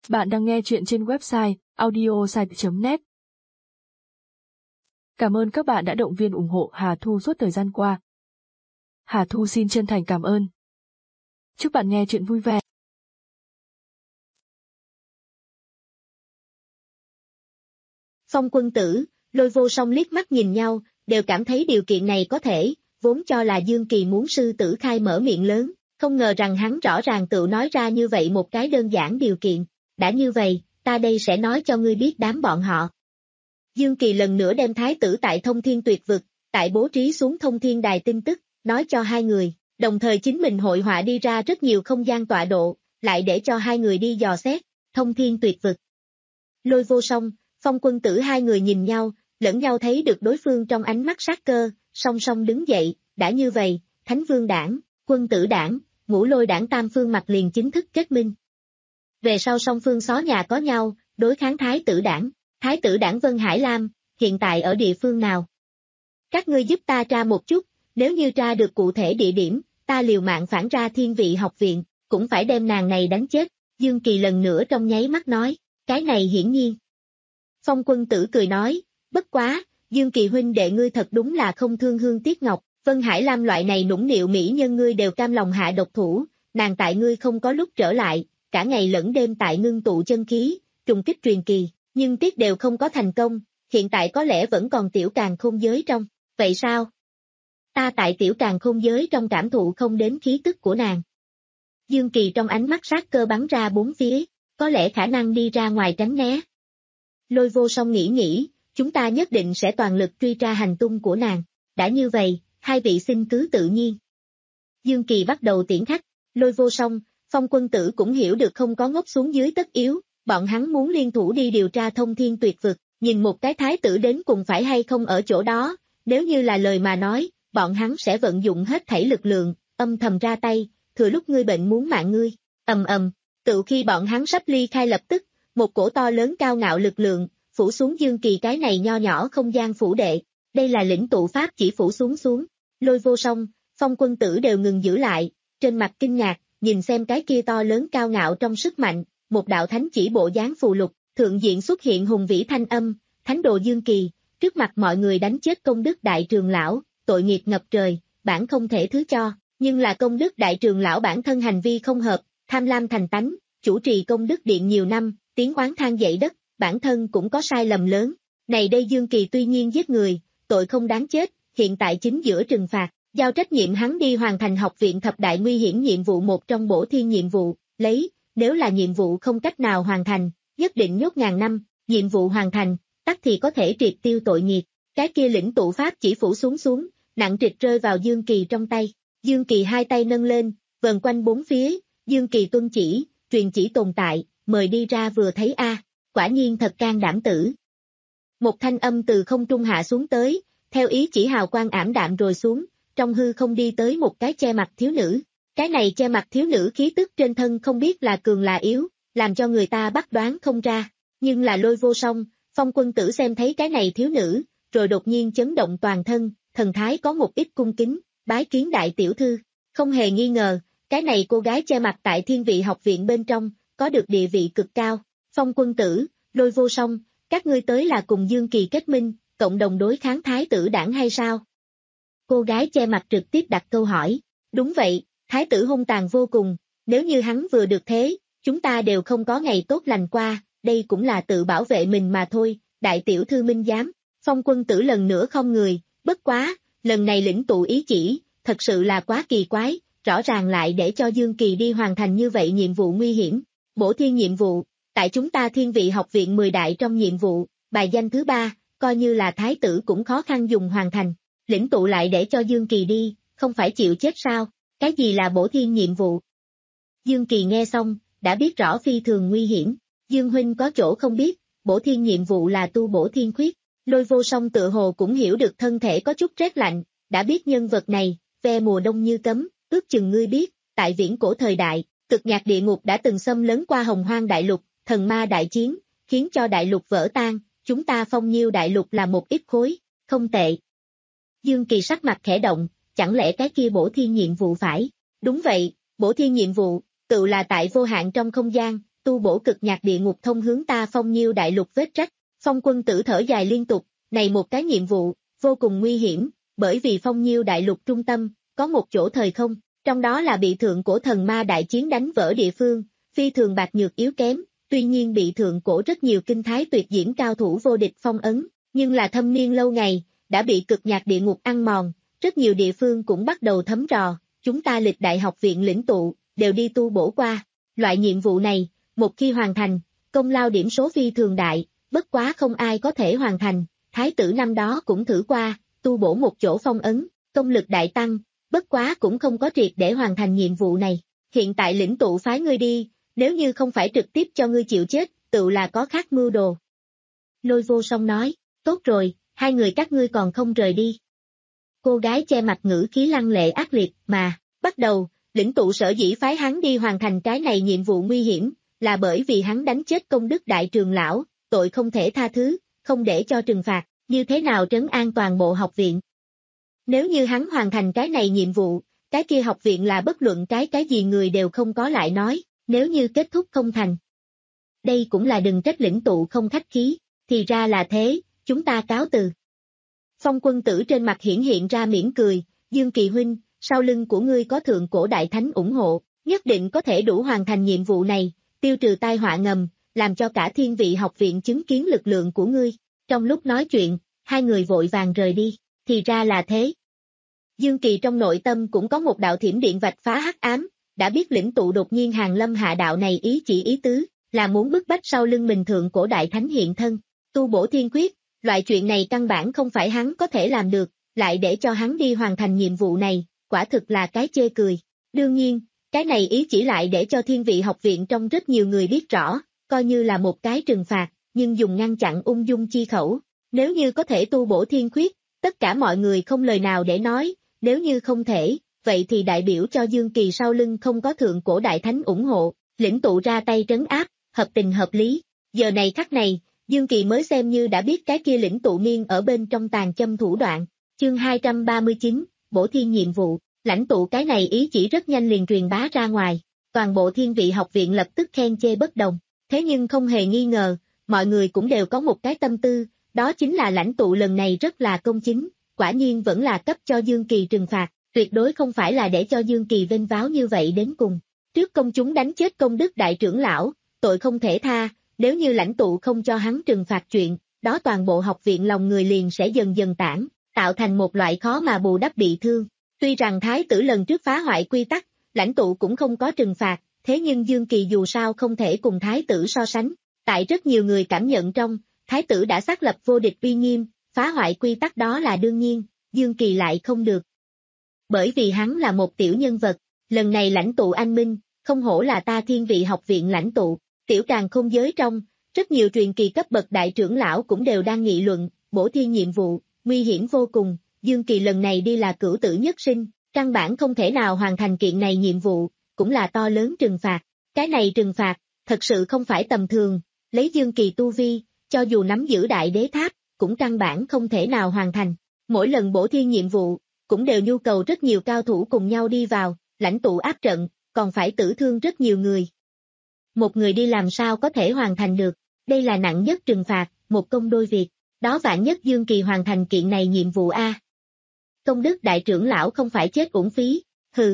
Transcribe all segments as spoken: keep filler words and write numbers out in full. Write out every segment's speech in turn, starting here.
Bạn đang nghe chuyện trên website audiosite chấm net. Cảm ơn các bạn đã động viên ủng hộ Hà Thu suốt thời gian qua. Hà Thu xin chân thành cảm ơn. Chúc bạn nghe chuyện vui vẻ. Phong Quân Tử, Lôi Vô Song liếc mắt nhìn nhau, đều cảm thấy điều kiện này có thể, vốn cho là Dương Kỳ muốn sư tử khai mở miệng lớn, không ngờ rằng hắn rõ ràng tự nói ra như vậy một cái đơn giản điều kiện. Đã như vậy, ta đây sẽ nói cho ngươi biết đám bọn họ. Dương Kỳ lần nữa đem thái tử tại Thông Thiên Tuyệt Vực, tại bố trí xuống Thông Thiên Đài tin tức, nói cho hai người, đồng thời chính mình hội họa đi ra rất nhiều không gian tọa độ, lại để cho hai người đi dò xét, Thông Thiên Tuyệt Vực. Lôi Vô Song, Phong Quân Tử hai người nhìn nhau, lẫn nhau thấy được đối phương trong ánh mắt sát cơ, song song đứng dậy, đã như vậy, Thánh Vương Đảng, Quân Tử Đảng, Ngũ Lôi Đảng tam phương mặt liền chính thức kết minh. Về sau song phương xó nhà có nhau, đối kháng Thái Tử Đảng, Thái Tử Đảng Vân Hải Lam, hiện tại ở địa phương nào? Các ngươi giúp ta tra một chút, nếu như tra được cụ thể địa điểm, ta liều mạng phản ra Thiên Vị học viện, cũng phải đem nàng này đánh chết, Dương Kỳ lần nữa trong nháy mắt nói, cái này hiển nhiên. Phong Quân Tử cười nói, bất quá, Dương Kỳ huynh đệ ngươi thật đúng là không thương hương tiếc ngọc, Vân Hải Lam loại này nũng nịu mỹ nhân ngươi đều cam lòng hạ độc thủ, nàng tại ngươi không có lúc trở lại, cả ngày lẫn đêm tại ngưng tụ chân khí, trùng kích truyền kỳ, nhưng tiếc đều không có thành công, hiện tại có lẽ vẫn còn tiểu càn khôn giới trong, vậy sao? Ta tại tiểu càn khôn giới trong cảm thụ không đến khí tức của nàng. Dương Kỳ trong ánh mắt sát cơ bắn ra bốn phía, có lẽ khả năng đi ra ngoài tránh né. Lôi Vô Song nghĩ nghĩ, chúng ta nhất định sẽ toàn lực truy tra hành tung của nàng, đã như vậy, hai vị xin cứ tự nhiên. Dương Kỳ bắt đầu tiễn khách, Lôi Vô Song, Phong Quân Tử cũng hiểu được không có ngốc xuống dưới tất yếu, bọn hắn muốn liên thủ đi điều tra Thông Thiên Tuyệt Vực, nhìn một cái thái tử đến cùng phải hay không ở chỗ đó, nếu như là lời mà nói, bọn hắn sẽ vận dụng hết thảy lực lượng, âm thầm ra tay, thừa lúc ngươi bệnh muốn mạng ngươi, ầm ầm, tự khi bọn hắn sắp ly khai lập tức, một cổ to lớn cao ngạo lực lượng, phủ xuống Dương Kỳ cái này nho nhỏ không gian phủ đệ, đây là lĩnh tụ pháp chỉ phủ xuống xuống, Lôi Vô Song, Phong Quân Tử đều ngừng giữ lại, trên mặt kinh ngạc, nhìn xem cái kia to lớn cao ngạo trong sức mạnh, một đạo thánh chỉ bộ dáng phù lục, thượng diện xuất hiện hùng vĩ thanh âm, thánh đồ Dương Kỳ, trước mặt mọi người đánh chết công đức đại trường lão, tội nghiệp ngập trời, bản không thể thứ cho, nhưng là công đức đại trường lão bản thân hành vi không hợp, tham lam thành tánh, chủ trì công đức điện nhiều năm, tiếng oán than dậy đất, bản thân cũng có sai lầm lớn, này đây Dương Kỳ tuy nhiên giết người, tội không đáng chết, hiện tại chính giữa trừng phạt. Giao trách nhiệm hắn đi hoàn thành học viện thập đại nguy hiểm nhiệm vụ một trong bổ thiên nhiệm vụ, lấy, nếu là nhiệm vụ không cách nào hoàn thành, nhất định nhốt ngàn năm, nhiệm vụ hoàn thành, tắc thì có thể triệt tiêu tội nghiệp, cái kia lĩnh tụ pháp chỉ phủ xuống xuống, nặng trịch rơi vào Dương Kỳ trong tay, Dương Kỳ hai tay nâng lên, vần quanh bốn phía, Dương Kỳ tuân chỉ, truyền chỉ tồn tại, mời đi ra vừa thấy a, quả nhiên thật can đảm tử. Một thanh âm từ không trung hạ xuống tới, theo ý chỉ hào quang ảm đạm rồi xuống. Trong hư không đi tới một cái che mặt thiếu nữ, cái này che mặt thiếu nữ khí tức trên thân không biết là cường là yếu, làm cho người ta bắt đoán không ra, nhưng là Lôi Vô Song, Phong Quân Tử xem thấy cái này thiếu nữ, rồi đột nhiên chấn động toàn thân, thần thái có một ít cung kính, bái kiến đại tiểu thư, không hề nghi ngờ, cái này cô gái che mặt tại Thiên Vị học viện bên trong, có được địa vị cực cao, Phong Quân Tử, Lôi Vô Song, các ngươi tới là cùng Dương Kỳ kết minh, cộng đồng đối kháng Thái Tử Đảng hay sao? Cô gái che mặt trực tiếp đặt câu hỏi, đúng vậy, thái tử hung tàn vô cùng, nếu như hắn vừa được thế, chúng ta đều không có ngày tốt lành qua, đây cũng là tự bảo vệ mình mà thôi, đại tiểu thư minh giám, Phong Quân Tử lần nữa không người, bất quá, lần này lĩnh tụ ý chỉ, thật sự là quá kỳ quái, rõ ràng lại để cho Dương Kỳ đi hoàn thành như vậy nhiệm vụ nguy hiểm, bổ thiên nhiệm vụ, tại chúng ta Thiên Vị học viện mười đại trong nhiệm vụ, bài danh thứ ba, coi như là thái tử cũng khó khăn dùng hoàn thành. Lĩnh tụ lại để cho Dương Kỳ đi, không phải chịu chết sao, cái gì là bổ thiên nhiệm vụ? Dương Kỳ nghe xong, đã biết rõ phi thường nguy hiểm, Dương huynh có chỗ không biết, bổ thiên nhiệm vụ là tu bổ thiên khuyết, Lôi Vô Song tự hồ cũng hiểu được thân thể có chút rét lạnh, đã biết nhân vật này, ve mùa đông như cấm, ước chừng ngươi biết, tại viễn cổ thời đại, cực nhạc địa ngục đã từng xâm lấn qua hồng hoang đại lục, thần ma đại chiến, khiến cho đại lục vỡ tan, chúng ta Phong Nhiêu đại lục là một ít khối, không tệ. Dương Kỳ sắc mặt khẽ động, chẳng lẽ cái kia bổ thiên nhiệm vụ phải? Đúng vậy, bổ thiên nhiệm vụ, tự là tại vô hạn trong không gian, tu bổ cực nhạc địa ngục thông hướng ta Phong Nhiêu đại lục vết rách. Phong Quân Tử thở dài liên tục, này một cái nhiệm vụ, vô cùng nguy hiểm, bởi vì Phong Nhiêu đại lục trung tâm, có một chỗ thời không, trong đó là bị thượng cổ thần ma đại chiến đánh vỡ địa phương, phi thường bạc nhược yếu kém, tuy nhiên bị thượng cổ rất nhiều kinh thái tuyệt diễm cao thủ vô địch phong ấn, nhưng là thâm niên lâu ngày, đã bị cực nhạc địa ngục ăn mòn, rất nhiều địa phương cũng bắt đầu thấm rò, chúng ta lịch đại học viện lĩnh tụ, đều đi tu bổ qua. Loại nhiệm vụ này, một khi hoàn thành, công lao điểm số phi thường đại, bất quá không ai có thể hoàn thành, thái tử năm đó cũng thử qua, tu bổ một chỗ phong ấn, công lực đại tăng, bất quá cũng không có triệt để hoàn thành nhiệm vụ này. Hiện tại lĩnh tụ phái ngươi đi, nếu như không phải trực tiếp cho ngươi chịu chết, tự là có khác mưu đồ. Lôi Vô Song nói, tốt rồi, hai người các ngươi còn không rời đi. Cô gái che mặt ngữ khí lăng lệ ác liệt, mà, bắt đầu, lĩnh tụ sở dĩ phái hắn đi hoàn thành cái này nhiệm vụ nguy hiểm, là bởi vì hắn đánh chết công đức đại trường lão, tội không thể tha thứ, không để cho trừng phạt, như thế nào trấn an toàn bộ học viện. Nếu như hắn hoàn thành cái này nhiệm vụ, cái kia học viện là bất luận cái cái gì người đều không có lại nói, nếu như kết thúc không thành. Đây cũng là đừng trách lĩnh tụ không khách khí, thì ra là thế, chúng ta cáo từ. Phong Quân Tử trên mặt hiển hiện ra mỉm cười, Dương Kỳ huynh, sau lưng của ngươi có thượng cổ đại thánh ủng hộ, nhất định có thể đủ hoàn thành nhiệm vụ này, tiêu trừ tai họa ngầm, làm cho cả thiên vị học viện chứng kiến lực lượng của ngươi. Trong lúc nói chuyện, hai người vội vàng rời đi, thì ra là thế. Dương Kỳ trong nội tâm cũng có một đạo thiểm điện vạch phá hắc ám, đã biết lĩnh tụ đột nhiên hàng lâm hạ đạo này ý chỉ ý tứ, là muốn bức bách sau lưng mình thượng cổ đại thánh hiện thân, tu bổ thiên quyết, loại chuyện này căn bản không phải hắn có thể làm được, lại để cho hắn đi hoàn thành nhiệm vụ này, quả thực là cái chê cười. Đương nhiên, cái này ý chỉ lại để cho thiên vị học viện trong rất nhiều người biết rõ, coi như là một cái trừng phạt, nhưng dùng ngăn chặn ung dung chi khẩu. Nếu như có thể tu bổ thiên quyết, tất cả mọi người không lời nào để nói, nếu như không thể, vậy thì đại biểu cho Dương Kỳ sau lưng không có thượng cổ đại thánh ủng hộ, lĩnh tụ ra tay trấn áp, hợp tình hợp lý. Giờ này khắc này, Dương Kỳ mới xem như đã biết cái kia lĩnh tụ miên ở bên trong tàn châm thủ đoạn. Chương hai trăm ba mươi chín, bổ thiên nhiệm vụ, lãnh tụ cái này ý chỉ rất nhanh liền truyền bá ra ngoài, toàn bộ thiên vị học viện lập tức khen chê bất đồng, thế nhưng không hề nghi ngờ, mọi người cũng đều có một cái tâm tư, đó chính là lãnh tụ lần này rất là công chính, quả nhiên vẫn là cấp cho Dương Kỳ trừng phạt, tuyệt đối không phải là để cho Dương Kỳ vênh váo như vậy đến cùng. Trước công chúng đánh chết công đức đại trưởng lão, tội không thể tha, nếu như lãnh tụ không cho hắn trừng phạt chuyện, đó toàn bộ học viện lòng người liền sẽ dần dần tản, tạo thành một loại khó mà bù đắp bị thương. Tuy rằng thái tử lần trước phá hoại quy tắc, lãnh tụ cũng không có trừng phạt, thế nhưng Dương Kỳ dù sao không thể cùng thái tử so sánh. Tại rất nhiều người cảm nhận trong, thái tử đã xác lập vô địch uy nghiêm, phá hoại quy tắc đó là đương nhiên, Dương Kỳ lại không được. Bởi vì hắn là một tiểu nhân vật, lần này lãnh tụ anh minh, không hổ là ta thiên vị học viện lãnh tụ, tiểu càn khôn giới trong, rất nhiều truyền kỳ cấp bậc đại trưởng lão cũng đều đang nghị luận, bổ thiên nhiệm vụ, nguy hiểm vô cùng, Dương Kỳ lần này đi là cửu tử nhất sinh, căn bản không thể nào hoàn thành kiện này nhiệm vụ, cũng là to lớn trừng phạt, cái này trừng phạt, thật sự không phải tầm thường, lấy Dương Kỳ tu vi, cho dù nắm giữ đại đế tháp, cũng căn bản không thể nào hoàn thành, mỗi lần bổ thiên nhiệm vụ, cũng đều nhu cầu rất nhiều cao thủ cùng nhau đi vào, lãnh tụ áp trận, còn phải tử thương rất nhiều người. Một người đi làm sao có thể hoàn thành được, đây là nặng nhất trừng phạt, một công đôi việc, đó vạn nhất Dương Kỳ hoàn thành kiện này nhiệm vụ A. Công đức đại trưởng lão không phải chết uổng phí, hừ.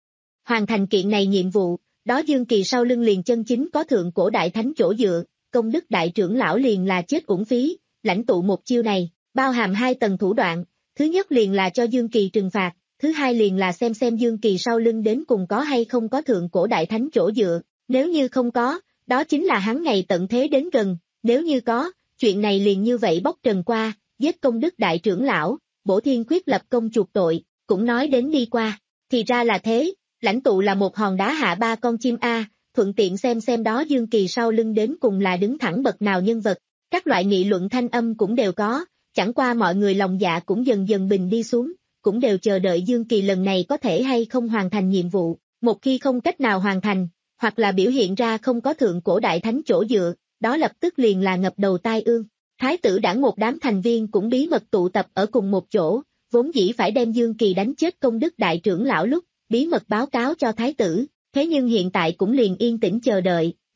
Hoàn thành kiện này nhiệm vụ, đó Dương Kỳ sau lưng liền chân chính có thượng cổ đại thánh chỗ dựa, công đức đại trưởng lão liền là chết uổng phí, lãnh tụ một chiêu này, bao hàm hai tầng thủ đoạn, thứ nhất liền là cho Dương Kỳ trừng phạt, thứ hai liền là xem xem Dương Kỳ sau lưng đến cùng có hay không có thượng cổ đại thánh chỗ dựa, nếu như không có, đó chính là hắn ngày tận thế đến gần, nếu như có, chuyện này liền như vậy bóc trần qua, giết công đức đại trưởng lão, bổ thiên quyết lập công chuộc tội, cũng nói đến đi qua, thì ra là thế, lãnh tụ là một hòn đá hạ ba con chim A, thuận tiện xem xem đó Dương Kỳ sau lưng đến cùng là đứng thẳng bậc nào nhân vật, các loại nghị luận thanh âm cũng đều có, chẳng qua mọi người lòng dạ cũng dần dần bình đi xuống, cũng đều chờ đợi Dương Kỳ lần này có thể hay không hoàn thành nhiệm vụ, một khi không cách nào hoàn thành, hoặc là biểu hiện ra không có thượng cổ đại thánh chỗ dựa, đó lập tức liền là ngập đầu tai ương. Thái tử đảng một đám thành viên cũng bí mật tụ tập ở cùng một chỗ, vốn dĩ phải đem Dương Kỳ đánh chết công đức đại trưởng lão lúc, bí mật báo cáo cho thái tử, thế nhưng hiện tại cũng liền yên tĩnh chờ đợi,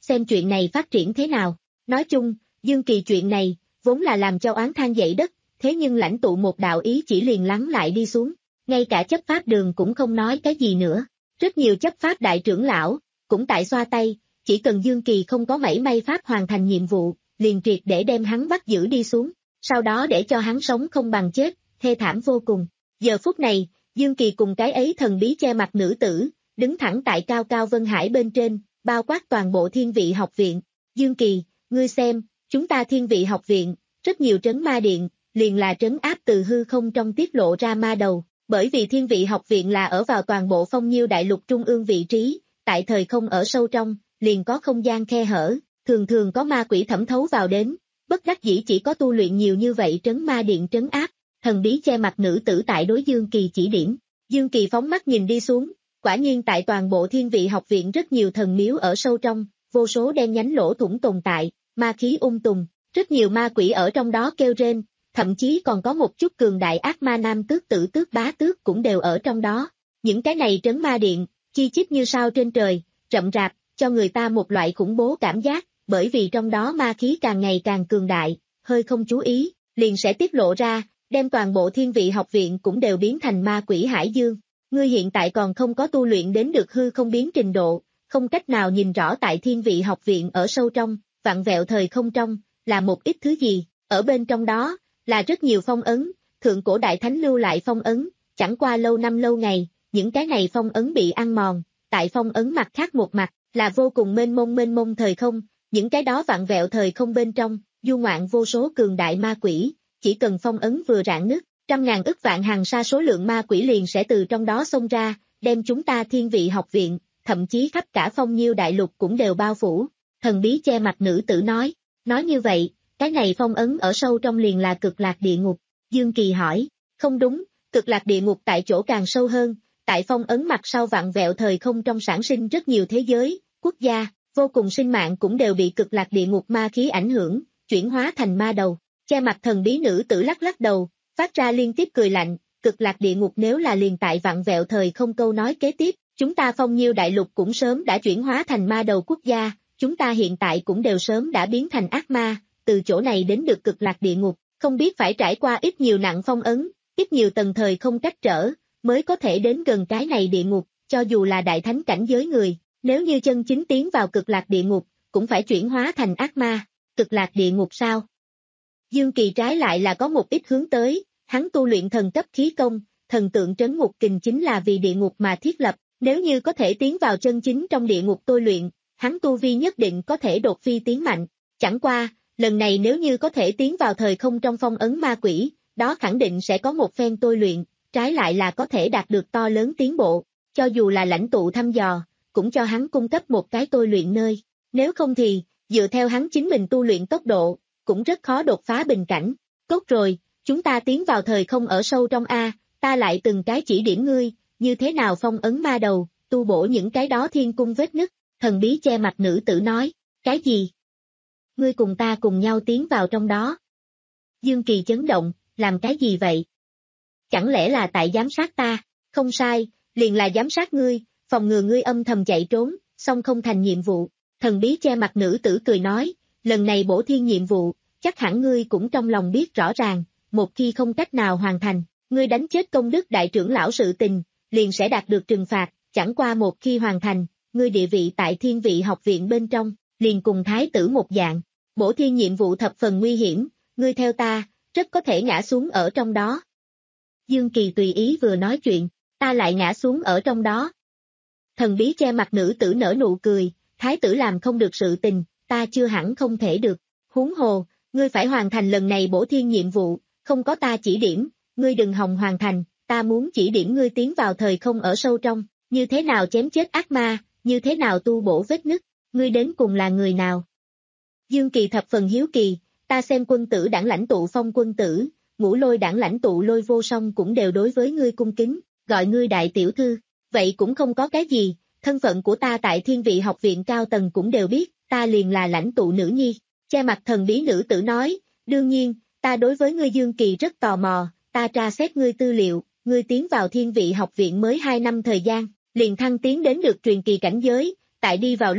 xem chuyện này phát triển thế nào. Nói chung, Dương Kỳ chuyện này, vốn là làm cho oán than dậy đất, thế nhưng lãnh tụ một đạo ý chỉ liền lắng lại đi xuống, ngay cả chấp pháp đường cũng không nói cái gì nữa. Rất nhiều chấp pháp đại trưởng lão, cũng tại xoa tay, chỉ cần Dương Kỳ không có mảy may pháp hoàn thành nhiệm vụ, liền triệt để đem hắn bắt giữ đi xuống, sau đó để cho hắn sống không bằng chết, thê thảm vô cùng. Giờ phút này, Dương Kỳ cùng cái ấy thần bí che mặt nữ tử, đứng thẳng tại cao cao Vân Hải bên trên, bao quát toàn bộ Thiên Vị học viện. Dương Kỳ, ngươi xem, chúng ta Thiên Vị học viện, rất nhiều trấn ma điện, liền là trấn áp từ hư không trong tiết lộ ra ma đầu, bởi vì Thiên Vị học viện là ở vào toàn bộ Phong Nhiêu đại lục trung ương vị trí, tại thời không ở sâu trong, liền có không gian khe hở, thường thường có ma quỷ thẩm thấu vào đến, bất đắc dĩ chỉ có tu luyện nhiều như vậy trấn ma điện trấn áp. Thần bí che mặt nữ tử tại đối Dương Kỳ chỉ điểm, Dương Kỳ phóng mắt nhìn đi xuống, quả nhiên tại toàn bộ Thiên Vị học viện rất nhiều thần miếu ở sâu trong, vô số đen nhánh lỗ thủng tồn tại, ma khí ung tùm, rất nhiều ma quỷ ở trong đó kêu rên, thậm chí còn có một chút cường đại ác ma nam tước tử tước bá tước cũng đều ở trong đó. Những cái này trấn ma điện, chi chít như sao trên trời, rậm rạp, cho người ta một loại khủng bố cảm giác, bởi vì trong đó ma khí càng ngày càng cường đại, hơi không chú ý, liền sẽ tiết lộ ra, đem toàn bộ Thiên Vị học viện cũng đều biến thành ma quỷ hải dương. Ngươi hiện tại còn không có tu luyện đến được hư không biến trình độ, không cách nào nhìn rõ tại Thiên Vị học viện ở sâu trong, vặn vẹo thời không trong, là một ít thứ gì, ở bên trong đó, là rất nhiều phong ấn, thượng cổ đại thánh lưu lại phong ấn, chẳng qua lâu năm lâu ngày, những cái này phong ấn bị ăn mòn, tại phong ấn mặt khác một mặt, là vô cùng mênh mông mênh mông thời không, những cái đó vặn vẹo thời không bên trong, du ngoạn vô số cường đại ma quỷ, chỉ cần phong ấn vừa rạn nứt, trăm ngàn ức vạn hàng sa số lượng ma quỷ liền sẽ từ trong đó xông ra, đem chúng ta Thiên Vị học viện, thậm chí khắp cả Phong Nhiêu đại lục cũng đều bao phủ. Thần bí che mặt nữ tử nói, nói như vậy, cái này phong ấn ở sâu trong liền là cực lạc địa ngục. Dương Kỳ hỏi, không đúng, cực lạc địa ngục tại chỗ càng sâu hơn, tại phong ấn mặt sau vặn vẹo thời không trong sản sinh rất nhiều thế giới, quốc gia, vô cùng sinh mạng cũng đều bị cực lạc địa ngục ma khí ảnh hưởng, chuyển hóa thành ma đầu. Che mặt thần bí nữ tử lắc lắc đầu, phát ra liên tiếp cười lạnh, cực lạc địa ngục nếu là liền tại vặn vẹo thời không câu nói kế tiếp, chúng ta Phong Nhiêu đại lục cũng sớm đã chuyển hóa thành ma đầu quốc gia, chúng ta hiện tại cũng đều sớm đã biến thành ác ma, từ chỗ này đến được cực lạc địa ngục, không biết phải trải qua ít nhiều nặng phong ấn, ít nhiều tầng thời không cách trở, mới có thể đến gần cái này địa ngục, cho dù là đại thánh cảnh giới người, nếu như chân chính tiến vào cực lạc địa ngục, cũng phải chuyển hóa thành ác ma. Cực lạc địa ngục sao? Dương Kỳ trái lại là có một ít hướng tới, hắn tu luyện thần cấp khí công, thần tượng trấn ngục kình chính là vì địa ngục mà thiết lập, nếu như có thể tiến vào chân chính trong địa ngục tôi luyện, hắn tu vi nhất định có thể đột phi tiến mạnh. Chẳng qua, lần này nếu như có thể tiến vào thời không trong phong ấn ma quỷ, đó khẳng định sẽ có một phen tôi luyện, trái lại là có thể đạt được to lớn tiến bộ, cho dù là lãnh tụ thăm dò, cũng cho hắn cung cấp một cái tôi luyện nơi, nếu không thì, dựa theo hắn chính mình tu luyện tốc độ, cũng rất khó đột phá bình cảnh. Tốt rồi, chúng ta tiến vào thời không ở sâu trong A, ta lại từng cái chỉ điểm ngươi, như thế nào phong ấn ma đầu, tu bổ những cái đó thiên cung vết nứt. Thần bí che mặt nữ tử nói, cái gì? Ngươi cùng ta cùng nhau tiến vào trong đó. Dương Kỳ chấn động, làm cái gì vậy? Chẳng lẽ là tại giám sát ta? Không sai, liền là giám sát ngươi, phòng ngừa ngươi âm thầm chạy trốn, song không thành nhiệm vụ. Thần bí che mặt nữ tử cười nói, lần này bổ thiên nhiệm vụ, chắc hẳn ngươi cũng trong lòng biết rõ ràng, một khi không cách nào hoàn thành, ngươi đánh chết công đức đại trưởng lão sự tình, liền sẽ đạt được trừng phạt, chẳng qua một khi hoàn thành, ngươi địa vị tại Thiên Vị học viện bên trong, liền cùng thái tử một dạng. Bổ thiên nhiệm vụ thập phần nguy hiểm, ngươi theo ta, rất có thể ngã xuống ở trong đó. Dương Kỳ tùy ý vừa nói chuyện, ta lại ngã xuống ở trong đó. Thần bí che mặt nữ tử nở nụ cười, thái tử làm không được sự tình, ta chưa hẳn không thể được. Huống hồ, ngươi phải hoàn thành lần này bổ thiên nhiệm vụ, không có ta chỉ điểm, ngươi đừng hòng hoàn thành, ta muốn chỉ điểm ngươi tiến vào thời không ở sâu trong, như thế nào chém chết ác ma, như thế nào tu bổ vết nứt, ngươi đến cùng là người nào? Dương Kỳ thập phần hiếu kỳ, ta xem quân tử đảng lãnh tụ Phong quân tử, ngũ lôi đảng lãnh tụ Lôi Vô Song cũng đều đối với ngươi cung kính, gọi ngươi đại tiểu thư, vậy cũng không có cái gì, thân phận của ta tại Thiên Vị học viện cao tầng cũng đều biết, ta liền là lãnh tụ nữ nhi. Che mặt thần bí nữ tử nói, đương nhiên, ta đối với ngươi Dương Kỳ rất tò mò, ta tra xét ngươi tư liệu, ngươi tiến vào Thiên Vị học viện mới hai năm thời gian, liền thăng tiến đến được truyền kỳ cảnh giới, tại đi vào lúc,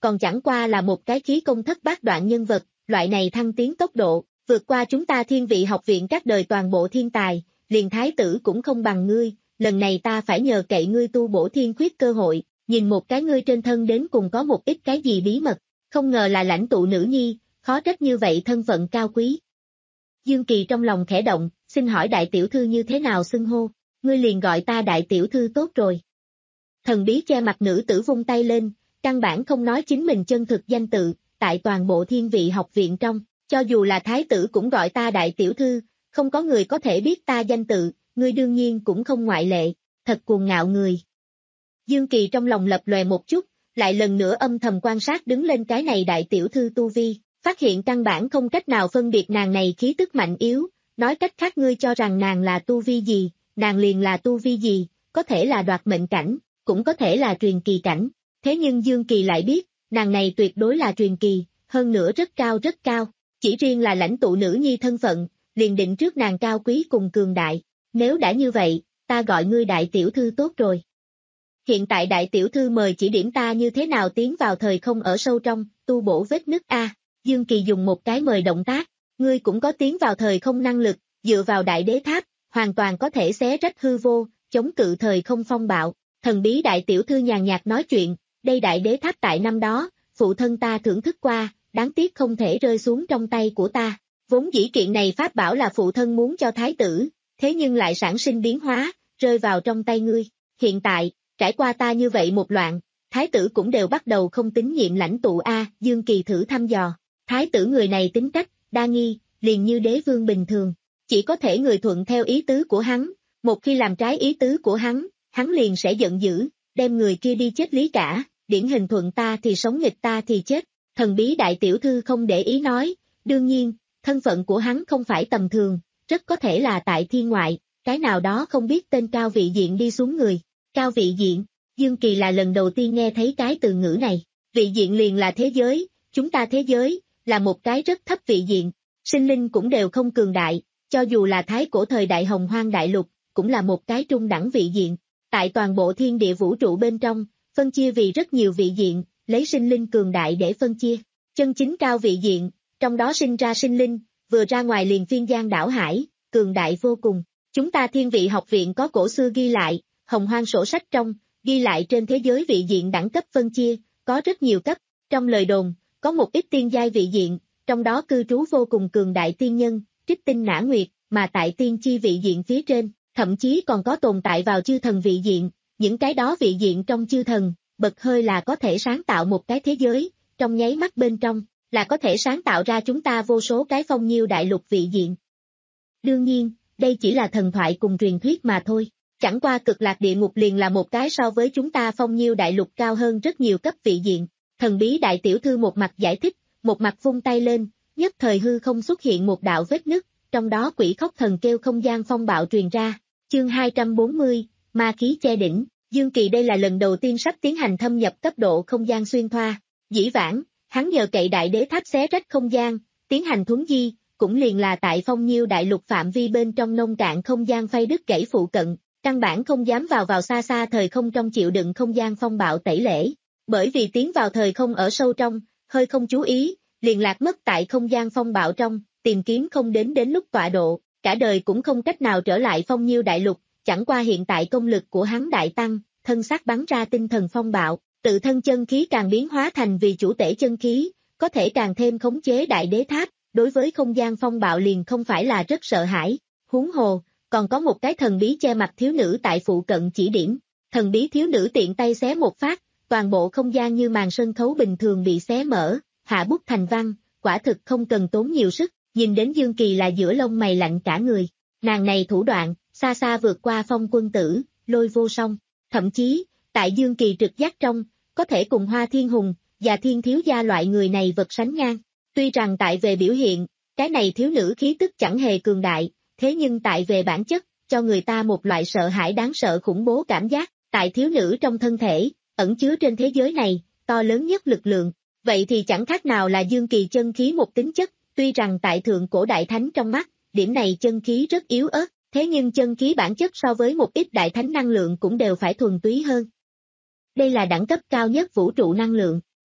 còn chẳng qua là một cái khí công thất bát đoạn nhân vật, loại này thăng tiến tốc độ, vượt qua chúng ta Thiên Vị học viện các đời toàn bộ thiên tài, liền thái tử cũng không bằng ngươi, lần này ta phải nhờ cậy ngươi tu bổ thiên khuyết cơ hội, nhìn một cái ngươi trên thân đến cùng có một ít cái gì bí mật, không ngờ là lãnh tụ nữ nhi, khó trách như vậy thân phận cao quý. Dương Kỳ trong lòng khẽ động, xin hỏi đại tiểu thư như thế nào xưng hô, ngươi liền gọi ta đại tiểu thư tốt rồi. Thần bí che mặt nữ tử vung tay lên, căn bản không nói chính mình chân thực danh tự, tại toàn bộ Thiên Vị học viện trong, cho dù là thái tử cũng gọi ta đại tiểu thư, không có người có thể biết ta danh tự, ngươi đương nhiên cũng không ngoại lệ, thật cuồng ngạo người. Dương Kỳ trong lòng lập lòe một chút, lại lần nữa âm thầm quan sát đứng lên cái này đại tiểu thư tu vi, phát hiện căn bản không cách nào phân biệt nàng này khí tức mạnh yếu, nói cách khác ngươi cho rằng nàng là tu vi gì, nàng liền là tu vi gì, có thể là đoạt mệnh cảnh, cũng có thể là truyền kỳ cảnh, thế nhưng Dương Kỳ lại biết, nàng này tuyệt đối là truyền kỳ, hơn nữa rất cao rất cao, chỉ riêng là lãnh tụ nữ nhi thân phận, liền định trước nàng cao quý cùng cường đại, nếu đã như vậy, ta gọi ngươi đại tiểu thư tốt rồi. Hiện tại đại tiểu thư mời chỉ điểm ta như thế nào tiến vào thời không ở sâu trong, tu bổ vết nứt a. Dương Kỳ dùng một cái mời động tác, ngươi cũng có tiến vào thời không năng lực, dựa vào đại đế tháp, hoàn toàn có thể xé rách hư vô, chống cự thời không phong bạo. Thần bí đại tiểu thư nhàn nhạt nói chuyện, đây đại đế tháp tại năm đó, phụ thân ta thưởng thức qua, đáng tiếc không thể rơi xuống trong tay của ta. Vốn dĩ kiện này pháp bảo là phụ thân muốn cho thái tử, thế nhưng lại sản sinh biến hóa, rơi vào trong tay ngươi. Hiện tại, trải qua ta như vậy một loạn, thái tử cũng đều bắt đầu không tín nhiệm lãnh tụ A. Dương Kỳ thử thăm dò, thái tử người này tính cách, đa nghi, liền như đế vương bình thường, chỉ có thể người thuận theo ý tứ của hắn, một khi làm trái ý tứ của hắn, hắn liền sẽ giận dữ, đem người kia đi chết lý cả, điển hình thuận ta thì sống nghịch ta thì chết. Thần bí đại tiểu thư không để ý nói, đương nhiên, thân phận của hắn không phải tầm thường, rất có thể là tại thiên ngoại, cái nào đó không biết tên cao vị diện đi xuống người. Cao vị diện, Dương Kỳ là lần đầu tiên nghe thấy cái từ ngữ này, vị diện liền là thế giới, chúng ta thế giới, là một cái rất thấp vị diện, sinh linh cũng đều không cường đại, cho dù là thái cổ thời đại hồng hoang đại lục, cũng là một cái trung đẳng vị diện, tại toàn bộ thiên địa vũ trụ bên trong, phân chia vì rất nhiều vị diện, lấy sinh linh cường đại để phân chia, chân chính cao vị diện, trong đó sinh ra sinh linh, vừa ra ngoài liền phiên giang đảo hải, cường đại vô cùng, chúng ta Thiên Vị học viện có cổ xưa ghi lại, hồng hoang sổ sách trong, ghi lại trên thế giới vị diện đẳng cấp phân chia, có rất nhiều cấp, trong lời đồn, có một ít tiên giai vị diện, trong đó cư trú vô cùng cường đại tiên nhân, trích tinh nã nguyệt, mà tại tiên chi vị diện phía trên, thậm chí còn có tồn tại vào chư thần vị diện, những cái đó vị diện trong chư thần, bật hơi là có thể sáng tạo một cái thế giới, trong nháy mắt bên trong, là có thể sáng tạo ra chúng ta vô số cái phong nhiêu đại lục vị diện. Đương nhiên, đây chỉ là thần thoại cùng truyền thuyết mà thôi. Chẳng qua cực lạc địa ngục liền là một cái so với chúng ta phong nhiêu đại lục cao hơn rất nhiều cấp vị diện. Thần bí đại tiểu thư một mặt giải thích, một mặt vung tay lên, nhất thời hư không xuất hiện một đạo vết nứt, trong đó quỷ khóc thần kêu không gian phong bạo truyền ra. Chương hai trăm bốn mươi, ma khí che đỉnh, Dương Kỳ đây là lần đầu tiên sắp tiến hành thâm nhập cấp độ không gian xuyên thoa. Dĩ vãng, hắn nhờ cậy đại đế tháp xé rách không gian, tiến hành thuấn di, cũng liền là tại phong nhiêu đại lục phạm vi bên trong nông cạn không gian phay đứt gãy phụ cận. Căn bản không dám vào vào xa xa thời không trong chịu đựng không gian phong bạo tẩy lễ, bởi vì tiến vào thời không ở sâu trong, hơi không chú ý, liền lạc mất tại không gian phong bạo trong, tìm kiếm không đến đến lúc tọa độ, cả đời cũng không cách nào trở lại phong nhiêu đại lục, chẳng qua hiện tại công lực của hắn đại tăng, thân xác bắn ra tinh thần phong bạo, tự thân chân khí càng biến hóa thành vì chủ tể chân khí, có thể càng thêm khống chế đại đế tháp, đối với không gian phong bạo liền không phải là rất sợ hãi, huống hồ. Còn có một cái thần bí che mặt thiếu nữ tại phụ cận chỉ điểm, thần bí thiếu nữ tiện tay xé một phát, toàn bộ không gian như màn sân khấu bình thường bị xé mở, hạ bút thành văn, quả thực không cần tốn nhiều sức, nhìn đến Dương Kỳ là giữa lông mày lạnh cả người, nàng này thủ đoạn, xa xa vượt qua Phong Quân Tử, Lôi Vô Song, thậm chí, tại Dương Kỳ trực giác trong, có thể cùng Hoa Thiên Hùng, và Thiên Thiếu Gia loại người này vật sánh ngang, tuy rằng tại về biểu hiện, cái này thiếu nữ khí tức chẳng hề cường đại, thế nhưng tại về bản chất, cho người ta một loại sợ hãi đáng sợ khủng bố cảm giác, tại thiếu nữ trong thân thể, ẩn chứa trên thế giới này, to lớn nhất lực lượng, vậy thì chẳng khác nào là Dương Kỳ chân khí một tính chất, tuy rằng tại thượng cổ đại thánh trong mắt, điểm này chân khí rất yếu ớt, thế nhưng chân khí bản chất so với một ít đại thánh năng lượng cũng đều phải thuần túy hơn. Đây là đẳng cấp cao nhất vũ trụ năng lượng,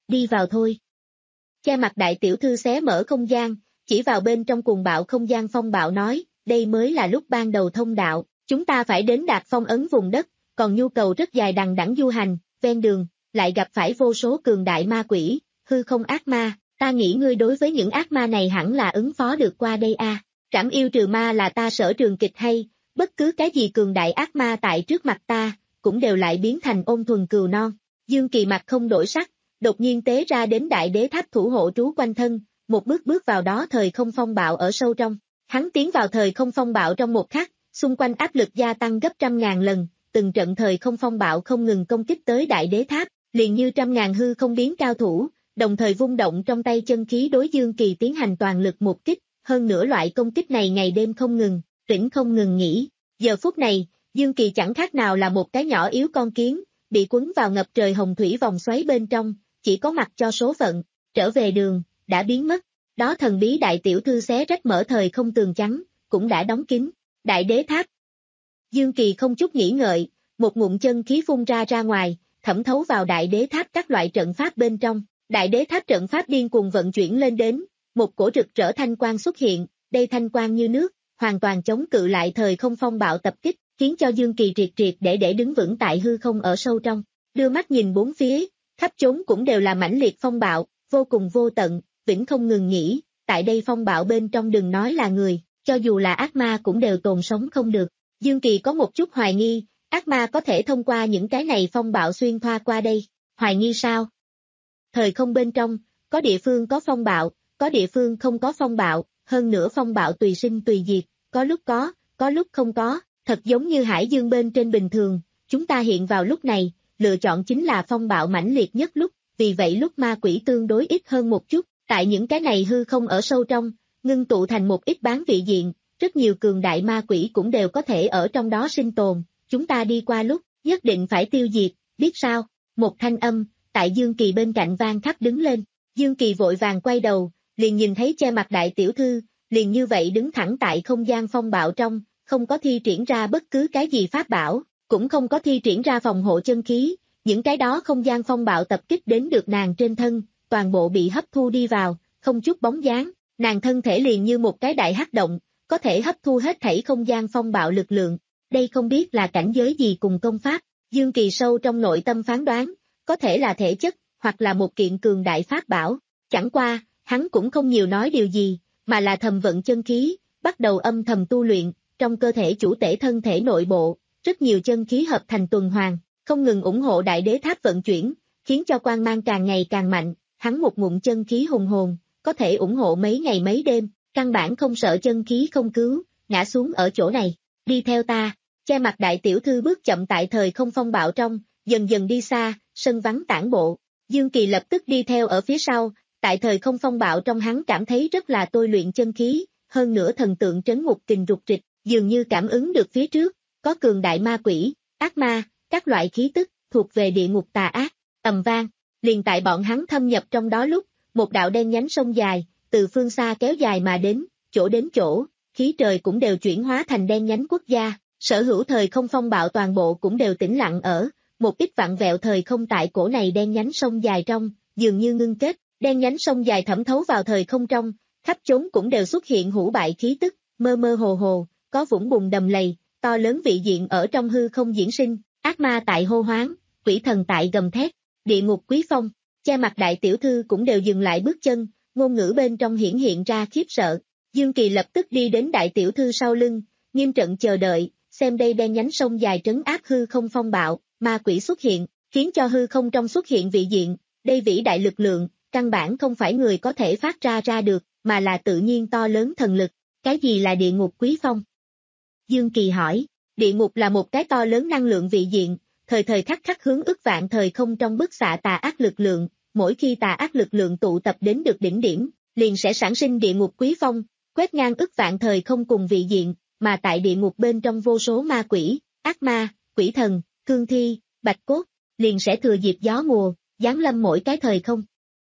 đi vào thôi. Che mặt đại tiểu thư xé mở không gian, chỉ vào bên trong cuồng bạo không gian phong bạo nói, đây mới là lúc ban đầu thông đạo, chúng ta phải đến đạt phong ấn vùng đất, còn nhu cầu rất dài đằng đẵng du hành, ven đường, lại gặp phải vô số cường đại ma quỷ, hư không ác ma, ta nghĩ ngươi đối với những ác ma này hẳn là ứng phó được qua đây a. À. Trảm yêu trừ ma là ta sở trường kịch hay, bất cứ cái gì cường đại ác ma tại trước mặt ta, cũng đều lại biến thành ôn thuần cừu non. Dương Kỳ mặt không đổi sắc, đột nhiên tế ra đến đại đế tháp thủ hộ trú quanh thân, một bước bước vào đó thời không phong bạo ở sâu trong. Hắn tiến vào thời không phong bạo trong một khắc, xung quanh áp lực gia tăng gấp trăm ngàn lần, từng trận thời không phong bạo không ngừng công kích tới đại đế tháp, liền như trăm ngàn hư không biến cao thủ, đồng thời vung động trong tay chân khí đối Dương Kỳ tiến hành toàn lực một kích, hơn nữa loại công kích này ngày đêm không ngừng, tĩnh không ngừng nghỉ. Giờ phút này, Dương Kỳ chẳng khác nào là một cái nhỏ yếu con kiến, bị quấn vào ngập trời hồng thủy vòng xoáy bên trong, chỉ có mặc cho số phận, trở về đường, đã biến mất. Đó thần bí đại tiểu thư xé rách mở thời không tường trắng, cũng đã đóng kín. Đại đế tháp. Dương Kỳ không chút nghĩ ngợi, một ngụm chân khí phun ra ra ngoài, thẩm thấu vào đại đế tháp các loại trận pháp bên trong. Đại đế tháp trận pháp điên cuồng vận chuyển lên đến, một cổ rực rỡ thanh quang xuất hiện, đây thanh quang như nước, hoàn toàn chống cự lại thời không phong bạo tập kích, khiến cho Dương Kỳ triệt triệt để để đứng vững tại hư không ở sâu trong. Đưa mắt nhìn bốn phía, khắp chốn cũng đều là mãnh liệt phong bạo, vô cùng vô tận, vĩnh không ngừng nghỉ, tại đây phong bạo bên trong đừng nói là người, cho dù là ác ma cũng đều tồn sống không được. Dương Kỳ có một chút hoài nghi, ác ma có thể thông qua những cái này phong bạo xuyên thoa qua đây, hoài nghi sao? Thời không bên trong, có địa phương có phong bạo, có địa phương không có phong bạo, hơn nữa phong bạo tùy sinh tùy diệt, có lúc có, có lúc không có, thật giống như hải dương bên trên bình thường, chúng ta hiện vào lúc này, lựa chọn chính là phong bạo mãnh liệt nhất lúc, vì vậy lúc ma quỷ tương đối ít hơn một chút, tại những cái này hư không ở sâu trong, ngưng tụ thành một ít bán vị diện, rất nhiều cường đại ma quỷ cũng đều có thể ở trong đó sinh tồn, chúng ta đi qua lúc, nhất định phải tiêu diệt, biết sao, một thanh âm, tại Dương Kỳ bên cạnh vang khắp đứng lên, Dương Kỳ vội vàng quay đầu, liền nhìn thấy che mặt đại tiểu thư, liền như vậy đứng thẳng tại không gian phong bạo trong, không có thi triển ra bất cứ cái gì pháp bảo, cũng không có thi triển ra phòng hộ chân khí, những cái đó không gian phong bạo tập kích đến được nàng trên thân, toàn bộ bị hấp thu đi vào, không chút bóng dáng, nàng thân thể liền như một cái đại hắc động, có thể hấp thu hết thảy không gian phong bạo lực lượng, đây không biết là cảnh giới gì cùng công pháp, Dương Kỳ sâu trong nội tâm phán đoán, có thể là thể chất, hoặc là một kiện cường đại pháp bảo, chẳng qua, hắn cũng không nhiều nói điều gì, mà là thầm vận chân khí, bắt đầu âm thầm tu luyện, trong cơ thể chủ tể thân thể nội bộ, rất nhiều chân khí hợp thành tuần hoàn, không ngừng ủng hộ đại đế tháp vận chuyển, khiến cho quang mang càng ngày càng mạnh, hắn một ngụm chân khí hùng hồn, có thể ủng hộ mấy ngày mấy đêm, căn bản không sợ chân khí không cứu, ngã xuống ở chỗ này, đi theo ta, che mặt đại tiểu thư bước chậm tại thời không phong bạo trong, dần dần đi xa, sân vắng tản bộ, Dương Kỳ lập tức đi theo ở phía sau, tại thời không phong bạo trong hắn cảm thấy rất là tôi luyện chân khí, hơn nữa thần tượng trấn ngục kình rục rịch, dường như cảm ứng được phía trước, có cường đại ma quỷ, ác ma, các loại khí tức, thuộc về địa ngục tà ác, ầm vang, liền tại bọn hắn thâm nhập trong đó lúc, một đạo đen nhánh sông dài, từ phương xa kéo dài mà đến, chỗ đến chỗ, khí trời cũng đều chuyển hóa thành đen nhánh quốc gia, sở hữu thời không phong bạo toàn bộ cũng đều tĩnh lặng ở, một ít vặn vẹo thời không tại cổ này đen nhánh sông dài trong, dường như ngưng kết, đen nhánh sông dài thẩm thấu vào thời không trong, khắp chốn cũng đều xuất hiện hủ bại khí tức, mơ mơ hồ hồ, có vũng bùn đầm lầy, to lớn vị diện ở trong hư không diễn sinh, ác ma tại hô hoáng, quỷ thần tại gầm thét, địa ngục quý phong, che mặt đại tiểu thư cũng đều dừng lại bước chân, ngôn ngữ bên trong hiển hiện ra khiếp sợ, Dương Kỳ lập tức đi đến đại tiểu thư sau lưng, nghiêm trận chờ đợi, xem đây đen nhánh sông dài trấn áp hư không phong bạo, ma quỷ xuất hiện, khiến cho hư không trong xuất hiện vị diện, đây vĩ đại lực lượng, căn bản không phải người có thể phát ra ra được, mà là tự nhiên to lớn thần lực, cái gì là địa ngục quý phong? Dương Kỳ hỏi, địa ngục là một cái to lớn năng lượng vị diện, thời thời khắc khắc hướng ức vạn thời không trong bức xạ tà ác lực lượng, mỗi khi tà ác lực lượng tụ tập đến được đỉnh điểm, liền sẽ sản sinh địa ngục quý phong, quét ngang ức vạn thời không cùng vị diện, mà tại địa ngục bên trong vô số ma quỷ, ác ma, quỷ thần, cương thi, bạch cốt, liền sẽ thừa dịp gió mùa, giáng lâm mỗi cái thời không.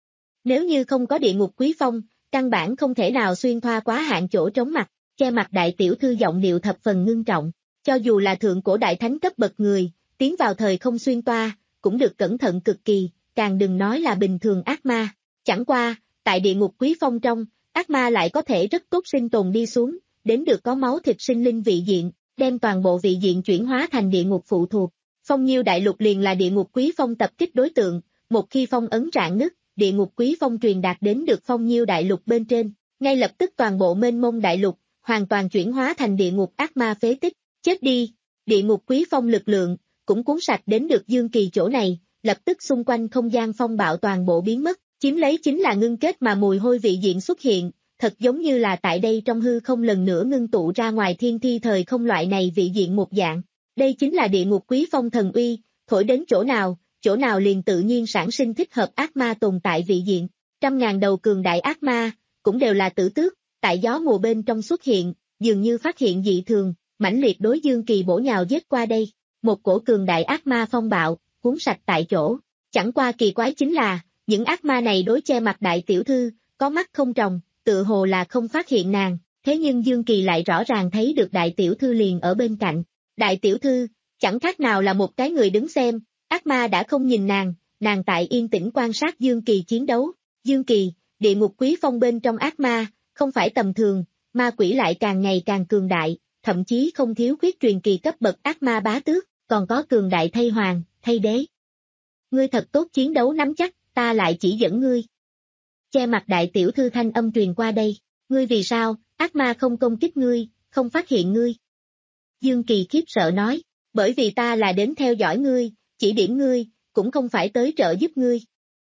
Nếu như không có địa ngục quý phong, căn bản không thể nào xuyên thoa quá hạn chỗ trống mặt, che mặt đại tiểu thư giọng điệu thập phần ngưng trọng, cho dù là thượng cổ đại thánh cấp bậc người, tiến vào thời không xuyên toa, cũng được cẩn thận cực kỳ, càng đừng nói là bình thường ác ma. Chẳng qua, tại địa ngục quý phong trong, ác ma lại có thể rất tốt sinh tồn đi xuống, đến được có máu thịt sinh linh vị diện, đem toàn bộ vị diện chuyển hóa thành địa ngục phụ thuộc. Phong Nhiêu đại lục liền là địa ngục quý phong tập kích đối tượng, một khi phong ấn rạn nứt, địa ngục quý phong truyền đạt đến được Phong Nhiêu đại lục bên trên, ngay lập tức toàn bộ mênh mông đại lục, hoàn toàn chuyển hóa thành địa ngục ác ma phế tích, chết đi. Địa ngục quý phong lực lượng, cũng cuốn sạch đến được Dương Kỳ chỗ này, lập tức xung quanh không gian phong bạo toàn bộ biến mất, chiếm lấy chính là ngưng kết mà mùi hôi vị diện xuất hiện, thật giống như là tại đây trong hư không lần nữa ngưng tụ ra ngoài thiên thi thời không loại này vị diện một dạng. Đây chính là địa ngục quý phong thần uy, thổi đến chỗ nào, chỗ nào liền tự nhiên sản sinh thích hợp ác ma tồn tại vị diện. Trăm ngàn đầu cường đại ác ma, cũng đều là tử tước, tại gió mùa bên trong xuất hiện, dường như phát hiện dị thường, mãnh liệt đối Dương Kỳ bổ nhào giết qua đây. Một cổ cường đại ác ma phong bạo, cuốn sạch tại chỗ. Chẳng qua kỳ quái chính là, những ác ma này đối che mặt đại tiểu thư, có mắt không tròng, tự hồ là không phát hiện nàng, thế nhưng Dương Kỳ lại rõ ràng thấy được đại tiểu thư liền ở bên cạnh. Đại tiểu thư, chẳng khác nào là một cái người đứng xem, ác ma đã không nhìn nàng, nàng tại yên tĩnh quan sát Dương Kỳ chiến đấu. Dương Kỳ, địa ngục quý phong bên trong ác ma, không phải tầm thường, ma quỷ lại càng ngày càng cường đại, thậm chí không thiếu khuyết truyền kỳ cấp bậc ác ma bá tước, còn có cường đại thay hoàng, thay đế. Ngươi thật tốt chiến đấu nắm chắc, ta lại chỉ dẫn ngươi. Che mặt đại tiểu thư thanh âm truyền qua đây, ngươi vì sao, ác ma không công kích ngươi, không phát hiện ngươi. Dương Kỳ khiếp sợ nói, bởi vì ta là đến theo dõi ngươi, chỉ điểm ngươi, cũng không phải tới trợ giúp ngươi.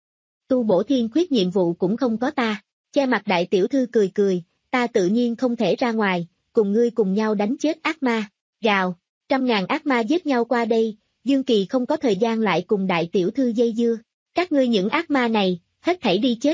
Tu bổ thiên khuyết nhiệm vụ cũng không có ta, che mặt đại tiểu thư cười cười, ta tự nhiên không thể ra ngoài, cùng ngươi cùng nhau đánh chết ác ma, gào, trăm ngàn ác ma giết nhau qua đây, Dương Kỳ không có thời gian lại cùng đại tiểu thư dây dưa, các ngươi những ác ma này, hết thảy đi chết.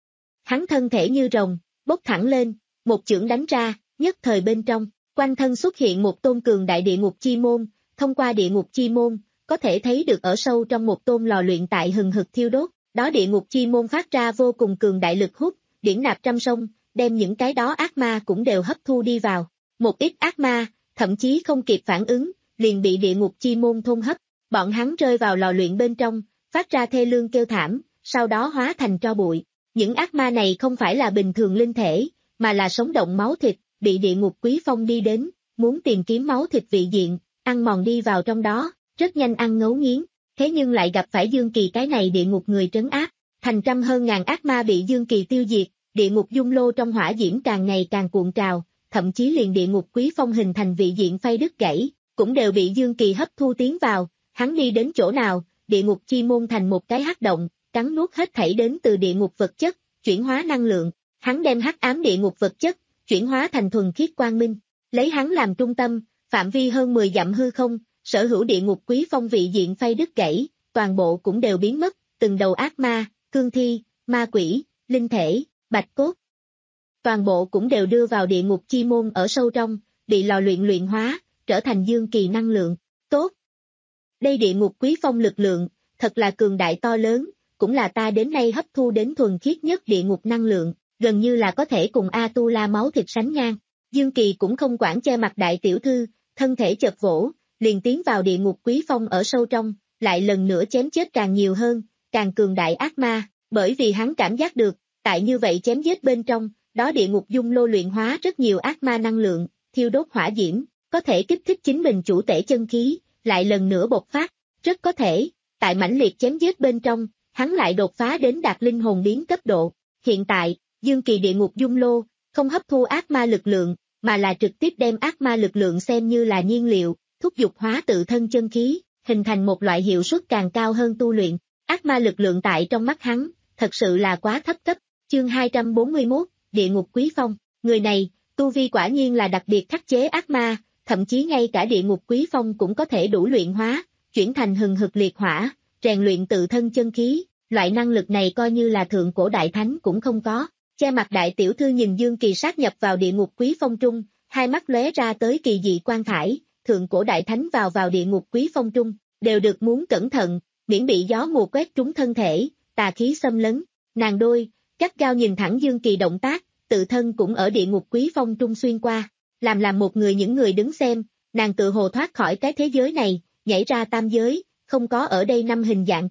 Hắn thân thể như rồng, bốc thẳng lên, một chưởng đánh ra, nhất thời bên trong, quanh thân xuất hiện một tôn cường đại địa ngục chi môn, thông qua địa ngục chi môn, có thể thấy được ở sâu trong một tôn lò luyện tại hừng hực thiêu đốt, đó địa ngục chi môn phát ra vô cùng cường đại lực hút, điển nạp trăm sông, đem những cái đó ác ma cũng đều hấp thu đi vào. Một ít ác ma, thậm chí không kịp phản ứng, liền bị địa ngục chi môn thôn hấp, bọn hắn rơi vào lò luyện bên trong, phát ra thê lương kêu thảm, sau đó hóa thành tro bụi. Những ác ma này không phải là bình thường linh thể, mà là sống động máu thịt, bị địa ngục quý phong đi đến, muốn tìm kiếm máu thịt vị diện, ăn mòn đi vào trong đó, rất nhanh ăn ngấu nghiến, thế nhưng lại gặp phải Dương Kỳ cái này địa ngục người trấn áp, thành trăm hơn ngàn ác ma bị Dương Kỳ tiêu diệt, địa ngục dung lô trong hỏa diễm càng ngày càng cuộn trào, thậm chí liền địa ngục quý phong hình thành vị diện phay đứt gãy, cũng đều bị Dương Kỳ hấp thu tiến vào, hắn đi đến chỗ nào, địa ngục chi môn thành một cái hắc động, cắn nuốt hết thảy đến từ địa ngục vật chất, chuyển hóa năng lượng, hắn đem hắc ám địa ngục vật chất, chuyển hóa thành thuần khiết quang minh, lấy hắn làm trung tâm, phạm vi hơn mười dặm hư không, sở hữu địa ngục quý phong vị diện phay đứt gãy, toàn bộ cũng đều biến mất, từng đầu ác ma, cương thi, ma quỷ, linh thể, bạch cốt. Toàn bộ cũng đều đưa vào địa ngục chi môn ở sâu trong, bị lò luyện luyện hóa, trở thành Dương Kỳ năng lượng, tốt. Đây địa ngục quý phong lực lượng, thật là cường đại to lớn, cũng là ta đến nay hấp thu đến thuần khiết nhất địa ngục năng lượng, gần như là có thể cùng A-tu-la máu thịt sánh ngang. Dương Kỳ cũng không quản che mặt đại tiểu thư, thân thể chợt vỗ, liền tiến vào địa ngục quý phong ở sâu trong, lại lần nữa chém chết càng nhiều hơn, càng cường đại ác ma, bởi vì hắn cảm giác được, tại như vậy chém giết bên trong, đó địa ngục dung lô luyện hóa rất nhiều ác ma năng lượng, thiêu đốt hỏa diễm, có thể kích thích chính mình chủ tể chân khí, lại lần nữa bộc phát, rất có thể, tại mãnh liệt chém giết bên trong, hắn lại đột phá đến đạt linh hồn biến cấp độ. Hiện tại, Dương Kỳ địa ngục dung lô, không hấp thu ác ma lực lượng, mà là trực tiếp đem ác ma lực lượng xem như là nhiên liệu, thúc giục hóa tự thân chân khí, hình thành một loại hiệu suất càng cao hơn tu luyện. Ác ma lực lượng tại trong mắt hắn, thật sự là quá thấp cấp. Chương hai trăm bốn mươi mốt, Địa ngục quý phong, người này, tu vi quả nhiên là đặc biệt khắc chế ác ma, thậm chí ngay cả địa ngục quý phong cũng có thể đủ luyện hóa, chuyển thành hừng hực liệt hỏa, rèn luyện tự thân chân khí, loại năng lực này coi như là thượng cổ đại thánh cũng không có. Che mặt đại tiểu thư nhìn Dương Kỳ sát nhập vào địa ngục quý phong trung, hai mắt lóe ra tới kỳ dị quan thải, thượng cổ đại thánh vào vào địa ngục quý phong trung, đều được muốn cẩn thận, miễn bị gió mùa quét trúng thân thể, tà khí xâm lấn. Nàng đôi, gắt gao nhìn thẳng Dương Kỳ động tác, tự thân cũng ở địa ngục quý phong trung xuyên qua, làm làm một người những người đứng xem, nàng tự hồ thoát khỏi cái thế giới này, nhảy ra tam giới, không có ở đây năm hình dạng trung.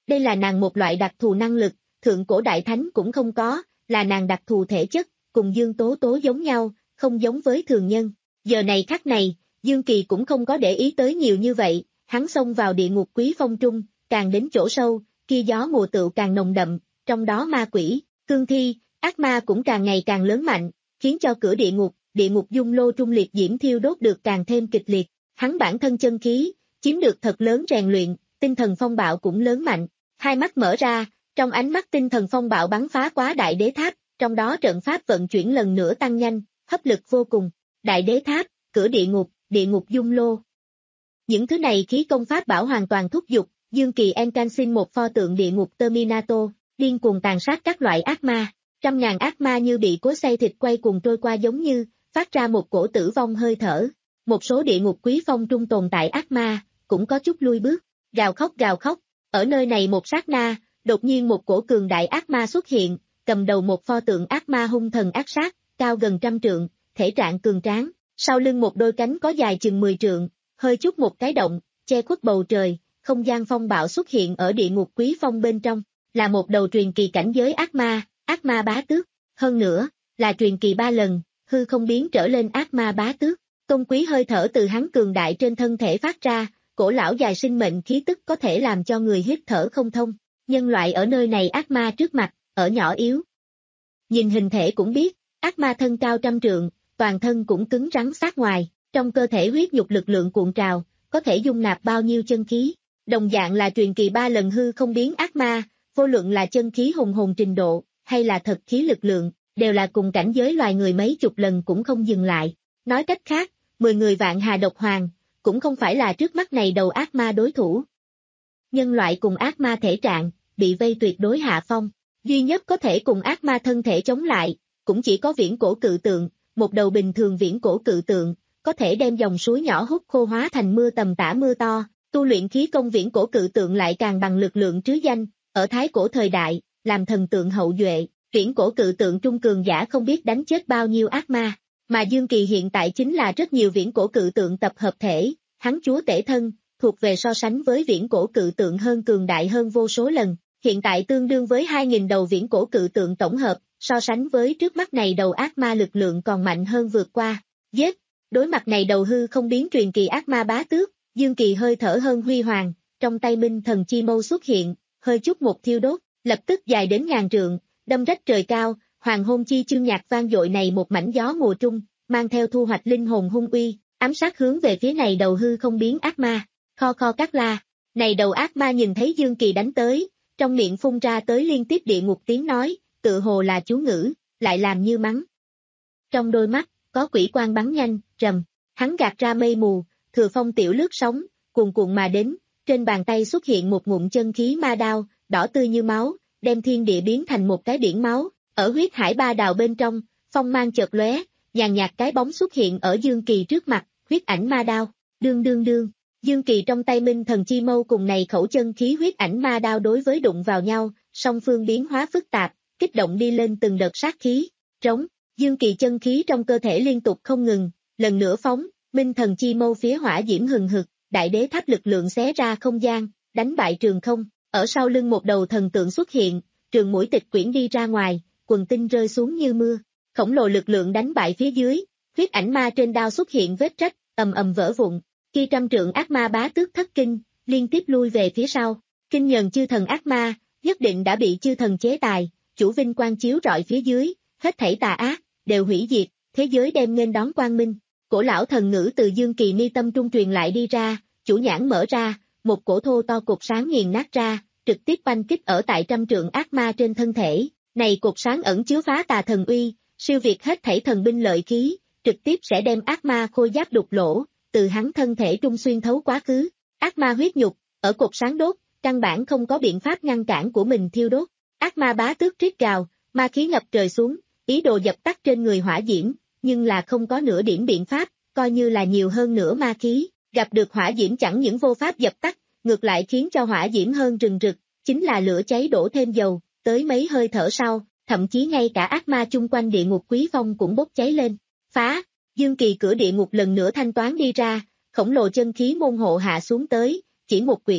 Đây là nàng một loại đặc thù năng lực, thượng cổ đại thánh cũng không có, là nàng đặc thù thể chất, cùng Dương Tố Tố giống nhau, không giống với thường nhân. Giờ này khắc này, Dương Kỳ cũng không có để ý tới nhiều như vậy, hắn xông vào địa ngục quý phong trung, càng đến chỗ sâu, kia gió mùa tựu càng nồng đậm, trong đó ma quỷ, cương thi, ác ma cũng càng ngày càng lớn mạnh, khiến cho cửa địa ngục, địa ngục dung lô trung liệt diễm thiêu đốt được càng thêm kịch liệt. Hắn bản thân chân khí, chiếm được thật lớn rèn luyện, tinh thần phong bạo cũng lớn mạnh. Hai mắt mở ra, trong ánh mắt tinh thần phong bạo bắn phá quá đại đế tháp, trong đó trận pháp vận chuyển lần nữa tăng nhanh, hấp lực vô cùng. Đại đế tháp, cửa địa ngục, địa ngục dung lô. Những thứ này khí công pháp bảo hoàn toàn thúc giục, Dương Kỳ encansin một pho tượng địa ngục Terminator, điên cuồng tàn sát các loại ác ma. Trăm ngàn ác ma như bị cối xay thịt quay cuồng trôi qua giống như, phát ra một cổ tử vong hơi thở. Một số địa ngục quý phong trung tồn tại ác ma, cũng có chút lui bước, gào khóc gào khóc. Ở nơi này một sát na, đột nhiên một cổ cường đại ác ma xuất hiện, cầm đầu một pho tượng ác ma hung thần ác sát, cao gần trăm trượng, thể trạng cường tráng, sau lưng một đôi cánh có dài chừng mười trượng, hơi chút một cái động, che khuất bầu trời, không gian phong bạo xuất hiện ở địa ngục quý phong bên trong, là một đầu truyền kỳ cảnh giới ác ma, ác ma bá tước, hơn nữa, là truyền kỳ ba lần, hư không biến trở lên ác ma bá tước, công quý hơi thở từ hắn cường đại trên thân thể phát ra, cổ lão dài sinh mệnh khí tức có thể làm cho người hít thở không thông, nhân loại ở nơi này ác ma trước mặt, ở nhỏ yếu. Nhìn hình thể cũng biết, ác ma thân cao trăm trượng, toàn thân cũng cứng rắn sát ngoài, trong cơ thể huyết nhục lực lượng cuộn trào, có thể dung nạp bao nhiêu chân khí. Đồng dạng là truyền kỳ ba lần hư không biến ác ma, vô luận là chân khí hùng hồn trình độ, hay là thật khí lực lượng, đều là cùng cảnh giới loài người mấy chục lần cũng không dừng lại. Nói cách khác, mười người vạn hà độc hoàng, cũng không phải là trước mắt này đầu ác ma đối thủ. Nhân loại cùng ác ma thể trạng, bị vây tuyệt đối hạ phong, duy nhất có thể cùng ác ma thân thể chống lại, cũng chỉ có viễn cổ cự tượng, một đầu bình thường viễn cổ cự tượng, có thể đem dòng suối nhỏ hút khô hóa thành mưa tầm tã mưa to, tu luyện khí công viễn cổ cự tượng lại càng bằng lực lượng trứ danh, ở thái cổ thời đại, làm thần tượng hậu duệ, viễn cổ cự tượng trung cường giả không biết đánh chết bao nhiêu ác ma, mà Dương Kỳ hiện tại chính là rất nhiều viễn cổ cự tượng tập hợp thể, hắn chúa tể thân, thuộc về so sánh với viễn cổ cự tượng hơn cường đại hơn vô số lần, hiện tại tương đương với hai nghìn đầu viễn cổ cự tượng tổng hợp, so sánh với trước mắt này đầu ác ma lực lượng còn mạnh hơn vượt qua, giết, đối mặt này đầu hư không biến truyền kỳ ác ma bá tước, Dương Kỳ hơi thở hơn huy hoàng, trong tay minh thần chi mâu xuất hiện, hơi chút một thiêu đốt, lập tức dài đến ngàn trượng, đâm rách trời cao, hoàng hôn chi chương nhạc vang dội này một mảnh gió mùa trung, mang theo thu hoạch linh hồn hung uy, ám sát hướng về phía này đầu hư không biến ác ma, kho kho cắt la, này đầu ác ma nhìn thấy Dương Kỳ đánh tới, trong miệng phun ra tới liên tiếp địa ngục tiếng nói, tự hồ là chú ngữ, lại làm như mắng. Trong đôi mắt, có quỷ quang bắn nhanh, rầm, hắn gạt ra mây mù, thừa phong tiểu lướt sóng, cuồn cuộn mà đến, trên bàn tay xuất hiện một ngụm chân khí ma đao, đỏ tươi như máu, đem thiên địa biến thành một cái biển máu, ở huyết hải ba đào bên trong, phong mang chợt lóe, nhàn nhạt cái bóng xuất hiện ở Dương Kỳ trước mặt, huyết ảnh ma đao, đương đương đương, Dương Kỳ trong tay minh thần chi mâu cùng này khẩu chân khí huyết ảnh ma đao đối với đụng vào nhau, song phương biến hóa phức tạp, kích động đi lên từng đợt sát khí, trống, Dương Kỳ chân khí trong cơ thể liên tục không ngừng, lần nữa phóng, minh thần chi mâu phía hỏa diễm hừng hực, đại đế tháp lực lượng xé ra không gian, đánh bại trường không, ở sau lưng một đầu thần tượng xuất hiện, trường mũi tịch quyển đi ra ngoài, quần tinh rơi xuống như mưa, khổng lồ lực lượng đánh bại phía dưới, huyết ảnh ma trên đao xuất hiện vết rách, ầm ầm vỡ vụn, khi trăm trượng ác ma bá tước thất kinh, liên tiếp lui về phía sau, kinh nhờn chư thần ác ma, nhất định đã bị chư thần chế tài, chủ vinh quang chiếu rọi phía dưới, hết thảy tà ác, đều hủy diệt, thế giới đem nghênh đón quang minh. Cổ lão thần ngữ từ Dương Kỳ mi tâm trung truyền lại đi ra, chủ nhãn mở ra, một cổ thô to cột sáng nghiền nát ra, trực tiếp banh kích ở tại trăm trượng ác ma trên thân thể, này cột sáng ẩn chứa phá tà thần uy, siêu việt hết thảy thần binh lợi khí, trực tiếp sẽ đem ác ma khôi giáp đục lỗ, từ hắn thân thể trung xuyên thấu quá khứ, ác ma huyết nhục, ở cột sáng đốt, căn bản không có biện pháp ngăn cản của mình thiêu đốt, ác ma bá tước rít gào, ma khí ngập trời xuống, ý đồ dập tắt trên người hỏa diễm, nhưng là không có nửa điểm biện pháp, coi như là nhiều hơn nữa ma khí, gặp được hỏa diễm chẳng những vô pháp dập tắt, ngược lại khiến cho hỏa diễm hơn rừng rực, chính là lửa cháy đổ thêm dầu, tới mấy hơi thở sau, thậm chí ngay cả ác ma chung quanh địa ngục quý phong cũng bốc cháy lên, phá, Dương Kỳ cửa địa ngục lần nữa thanh toán đi ra, khổng lồ chân khí môn hộ hạ xuống tới, chỉ một quyển,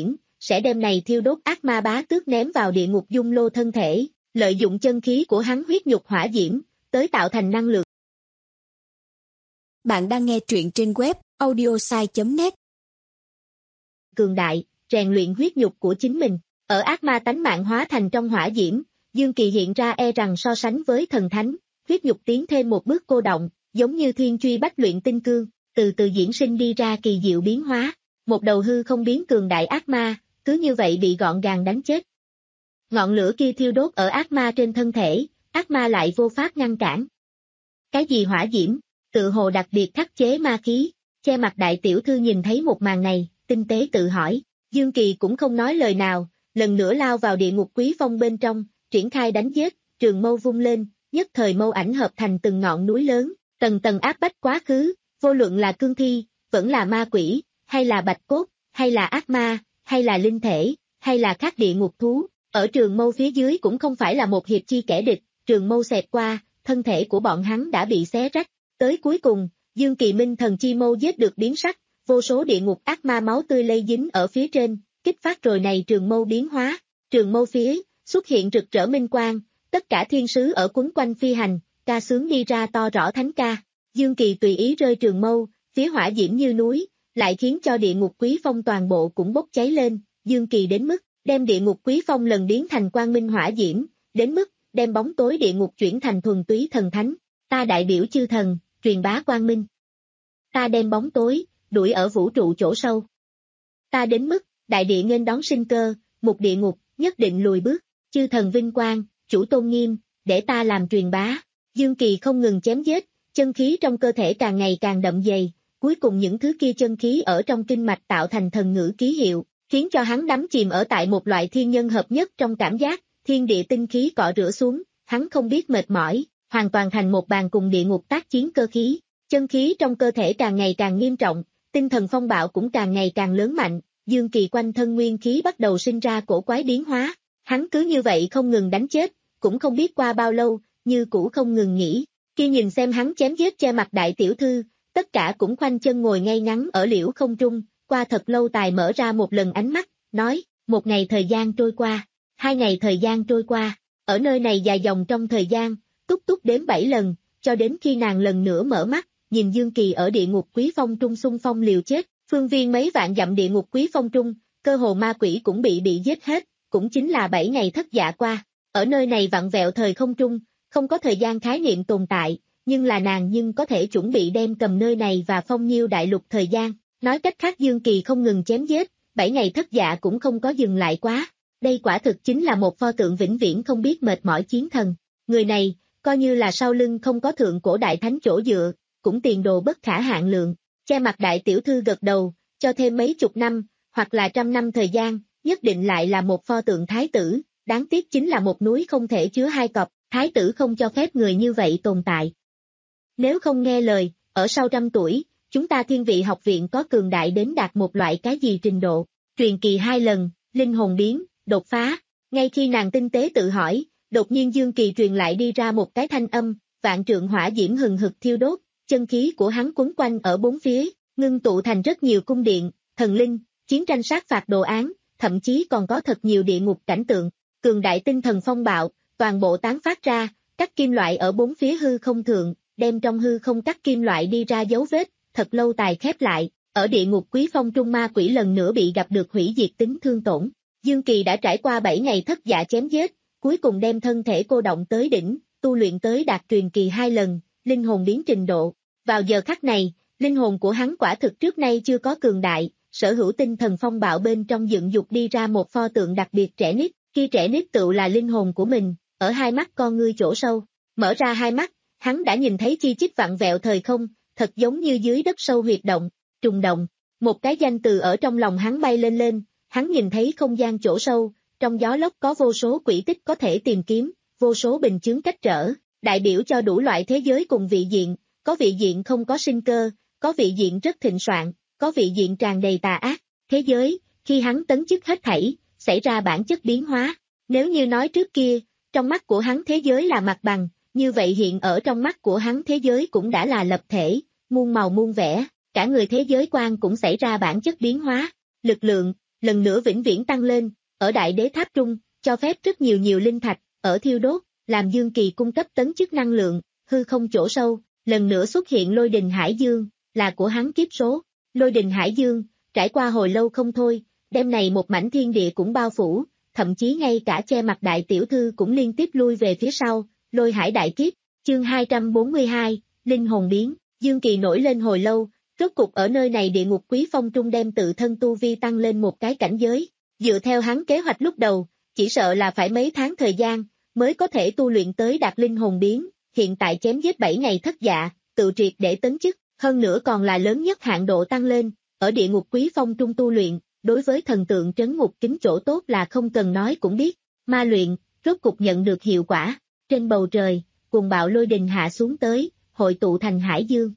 sẽ đem này thiêu đốt ác ma bá tước ném vào địa ngục dung lô thân thể, lợi dụng chân khí của hắn huyết nhục hỏa diễm, tới tạo thành năng lượng. Bạn đang nghe truyện trên web audiosai chấm net. Cường đại, rèn luyện huyết nhục của chính mình, ở ác ma tánh mạng hóa thành trong hỏa diễm, Dương Kỳ hiện ra e rằng so sánh với thần thánh, huyết nhục tiến thêm một bước cô động, giống như thiên truy bách luyện tinh cương, từ từ diễn sinh đi ra kỳ diệu biến hóa, một đầu hư không biến cường đại ác ma, cứ như vậy bị gọn gàng đánh chết. Ngọn lửa kia thiêu đốt ở ác ma trên thân thể, ác ma lại vô pháp ngăn cản. Cái gì hỏa diễm, tự hồ đặc biệt khắc chế ma khí, che mặt đại tiểu thư nhìn thấy một màn này, tinh tế tự hỏi, Dương Kỳ cũng không nói lời nào, lần nữa lao vào địa ngục quý phong bên trong, triển khai đánh giết, trường mâu vung lên, nhất thời mâu ảnh hợp thành từng ngọn núi lớn, tầng tầng áp bách quá khứ, vô luận là cương thi, vẫn là ma quỷ, hay là bạch cốt, hay là ác ma, hay là linh thể, hay là các địa ngục thú, ở trường mâu phía dưới cũng không phải là một hiệp chi kẻ địch, trường mâu xẹt qua, thân thể của bọn hắn đã bị xé rách, tới cuối cùng, Dương Kỳ Minh thần chi mâu giết được biến sắc, vô số địa ngục ác ma máu tươi lây dính ở phía trên, kích phát rồi này trường mâu biến hóa, trường mâu phía, xuất hiện rực rỡ minh quang, tất cả thiên sứ ở quấn quanh phi hành, ca sướng đi ra to rõ thánh ca, Dương Kỳ tùy ý rơi trường mâu, phía hỏa diễm như núi, lại khiến cho địa ngục quý phong toàn bộ cũng bốc cháy lên, Dương Kỳ đến mức, đem địa ngục quý phong lần biến thành quang minh hỏa diễm, đến mức, đem bóng tối địa ngục chuyển thành thuần túy thần thánh, ta đại biểu chư thần, truyền bá quang minh. Ta đem bóng tối, đuổi ở vũ trụ chỗ sâu. Ta đến mức, đại địa nghênh đón sinh cơ, một địa ngục, nhất định lùi bước, chư thần vinh quang, chủ tôn nghiêm, để ta làm truyền bá. Dương Kỳ không ngừng chém giết, chân khí trong cơ thể càng ngày càng đậm dày, cuối cùng những thứ kia chân khí ở trong kinh mạch tạo thành thần ngữ ký hiệu, khiến cho hắn đắm chìm ở tại một loại thiên nhân hợp nhất trong cảm giác, thiên địa tinh khí cọ rửa xuống, hắn không biết mệt mỏi, hoàn toàn thành một bàn cùng địa ngục tác chiến cơ khí, chân khí trong cơ thể càng ngày càng nghiêm trọng, tinh thần phong bạo cũng càng ngày càng lớn mạnh, Dương Kỳ quanh thân nguyên khí bắt đầu sinh ra cổ quái biến hóa, hắn cứ như vậy không ngừng đánh chết, cũng không biết qua bao lâu, như cũ không ngừng nghỉ, khi nhìn xem hắn chém giết che mặt đại tiểu thư, tất cả cũng khoanh chân ngồi ngay ngắn ở liễu không trung, qua thật lâu tài mở ra một lần ánh mắt, nói, một ngày thời gian trôi qua, hai ngày thời gian trôi qua, ở nơi này dài dòng trong thời gian, túc túc đếm bảy lần, cho đến khi nàng lần nữa mở mắt, nhìn Dương Kỳ ở địa ngục quý phong trung xung phong liều chết, phương viên mấy vạn dặm địa ngục quý phong trung, cơ hồ ma quỷ cũng bị bị giết hết, cũng chính là bảy ngày thất dạ qua, ở nơi này vặn vẹo thời không trung, không có thời gian khái niệm tồn tại, nhưng là nàng nhưng có thể chuẩn bị đem cầm nơi này và phong nhiêu đại lục thời gian, nói cách khác Dương Kỳ không ngừng chém giết, bảy ngày thất dạ cũng không có dừng lại quá, đây quả thực chính là một pho tượng vĩnh viễn không biết mệt mỏi chiến thần, người này, coi như là sau lưng không có thượng cổ đại thánh chỗ dựa, cũng tiền đồ bất khả hạn lượng, che mặt đại tiểu thư gật đầu, cho thêm mấy chục năm, hoặc là trăm năm thời gian, nhất định lại là một pho tượng thái tử, đáng tiếc chính là một núi không thể chứa hai cọp, thái tử không cho phép người như vậy tồn tại. Nếu không nghe lời, ở sau trăm tuổi, chúng ta thiên vị học viện có cường đại đến đạt một loại cái gì trình độ, truyền kỳ hai lần, linh hồn biến, đột phá, ngay khi nàng tinh tế tự hỏi, đột nhiên Dương Kỳ truyền lại đi ra một cái thanh âm, vạn trượng hỏa diễm hừng hực thiêu đốt, chân khí của hắn quấn quanh ở bốn phía, ngưng tụ thành rất nhiều cung điện, thần linh, chiến tranh sát phạt đồ án, thậm chí còn có thật nhiều địa ngục cảnh tượng, cường đại tinh thần phong bạo, toàn bộ tán phát ra, các kim loại ở bốn phía hư không thượng, đem trong hư không các kim loại đi ra dấu vết, thật lâu tài khép lại, ở địa ngục quý phong trung ma quỷ lần nữa bị gặp được hủy diệt tính thương tổn. Dương Kỳ đã trải qua bảy ngày thất dạ chém giết, cuối cùng đem thân thể cô động tới đỉnh, tu luyện tới đạt truyền kỳ hai lần, linh hồn biến trình độ. Vào giờ khắc này, linh hồn của hắn quả thực trước nay chưa có cường đại, sở hữu tinh thần phong bạo bên trong dựng dục đi ra một pho tượng đặc biệt trẻ nít, khi trẻ nít tựu là linh hồn của mình, ở hai mắt con ngươi chỗ sâu, mở ra hai mắt, hắn đã nhìn thấy chi chít vặn vẹo thời không, thật giống như dưới đất sâu huyệt động, trùng động, một cái danh từ ở trong lòng hắn bay lên lên, hắn nhìn thấy không gian chỗ sâu, trong gió lốc có vô số quỹ tích có thể tìm kiếm, vô số bình chướng cách trở, đại biểu cho đủ loại thế giới cùng vị diện, có vị diện không có sinh cơ, có vị diện rất thịnh soạn, có vị diện tràn đầy tà ác, thế giới, khi hắn tấn chức hết thảy, xảy ra bản chất biến hóa, nếu như nói trước kia, trong mắt của hắn thế giới là mặt bằng, như vậy hiện ở trong mắt của hắn thế giới cũng đã là lập thể, muôn màu muôn vẻ, cả người thế giới quan cũng xảy ra bản chất biến hóa, lực lượng, lần nữa vĩnh viễn tăng lên, ở đại đế tháp trung, cho phép rất nhiều nhiều linh thạch, ở thiêu đốt, làm Dương Kỳ cung cấp tấn chức năng lượng, hư không chỗ sâu, lần nữa xuất hiện lôi đình hải dương, là của hắn kiếp số. Lôi đình hải dương, trải qua hồi lâu không thôi, đêm này một mảnh thiên địa cũng bao phủ, thậm chí ngay cả che mặt đại tiểu thư cũng liên tiếp lui về phía sau, lôi hải đại kiếp, chương hai trăm bốn mươi hai, linh hồn biến, Dương Kỳ nổi lên hồi lâu, rốt cục ở nơi này địa ngục quý phong trung đem tự thân tu vi tăng lên một cái cảnh giới, dựa theo hắn kế hoạch lúc đầu, chỉ sợ là phải mấy tháng thời gian, mới có thể tu luyện tới đạt linh hồn biến, hiện tại chém giết bảy ngày thất dạ, tự triệt để tấn chức, hơn nữa còn là lớn nhất hạn độ tăng lên, ở địa ngục quý phong trung tu luyện, đối với thần tượng trấn ngục kính chỗ tốt là không cần nói cũng biết, ma luyện, rốt cục nhận được hiệu quả, trên bầu trời, cuồng bạo lôi đình hạ xuống tới, hội tụ thành hải dương.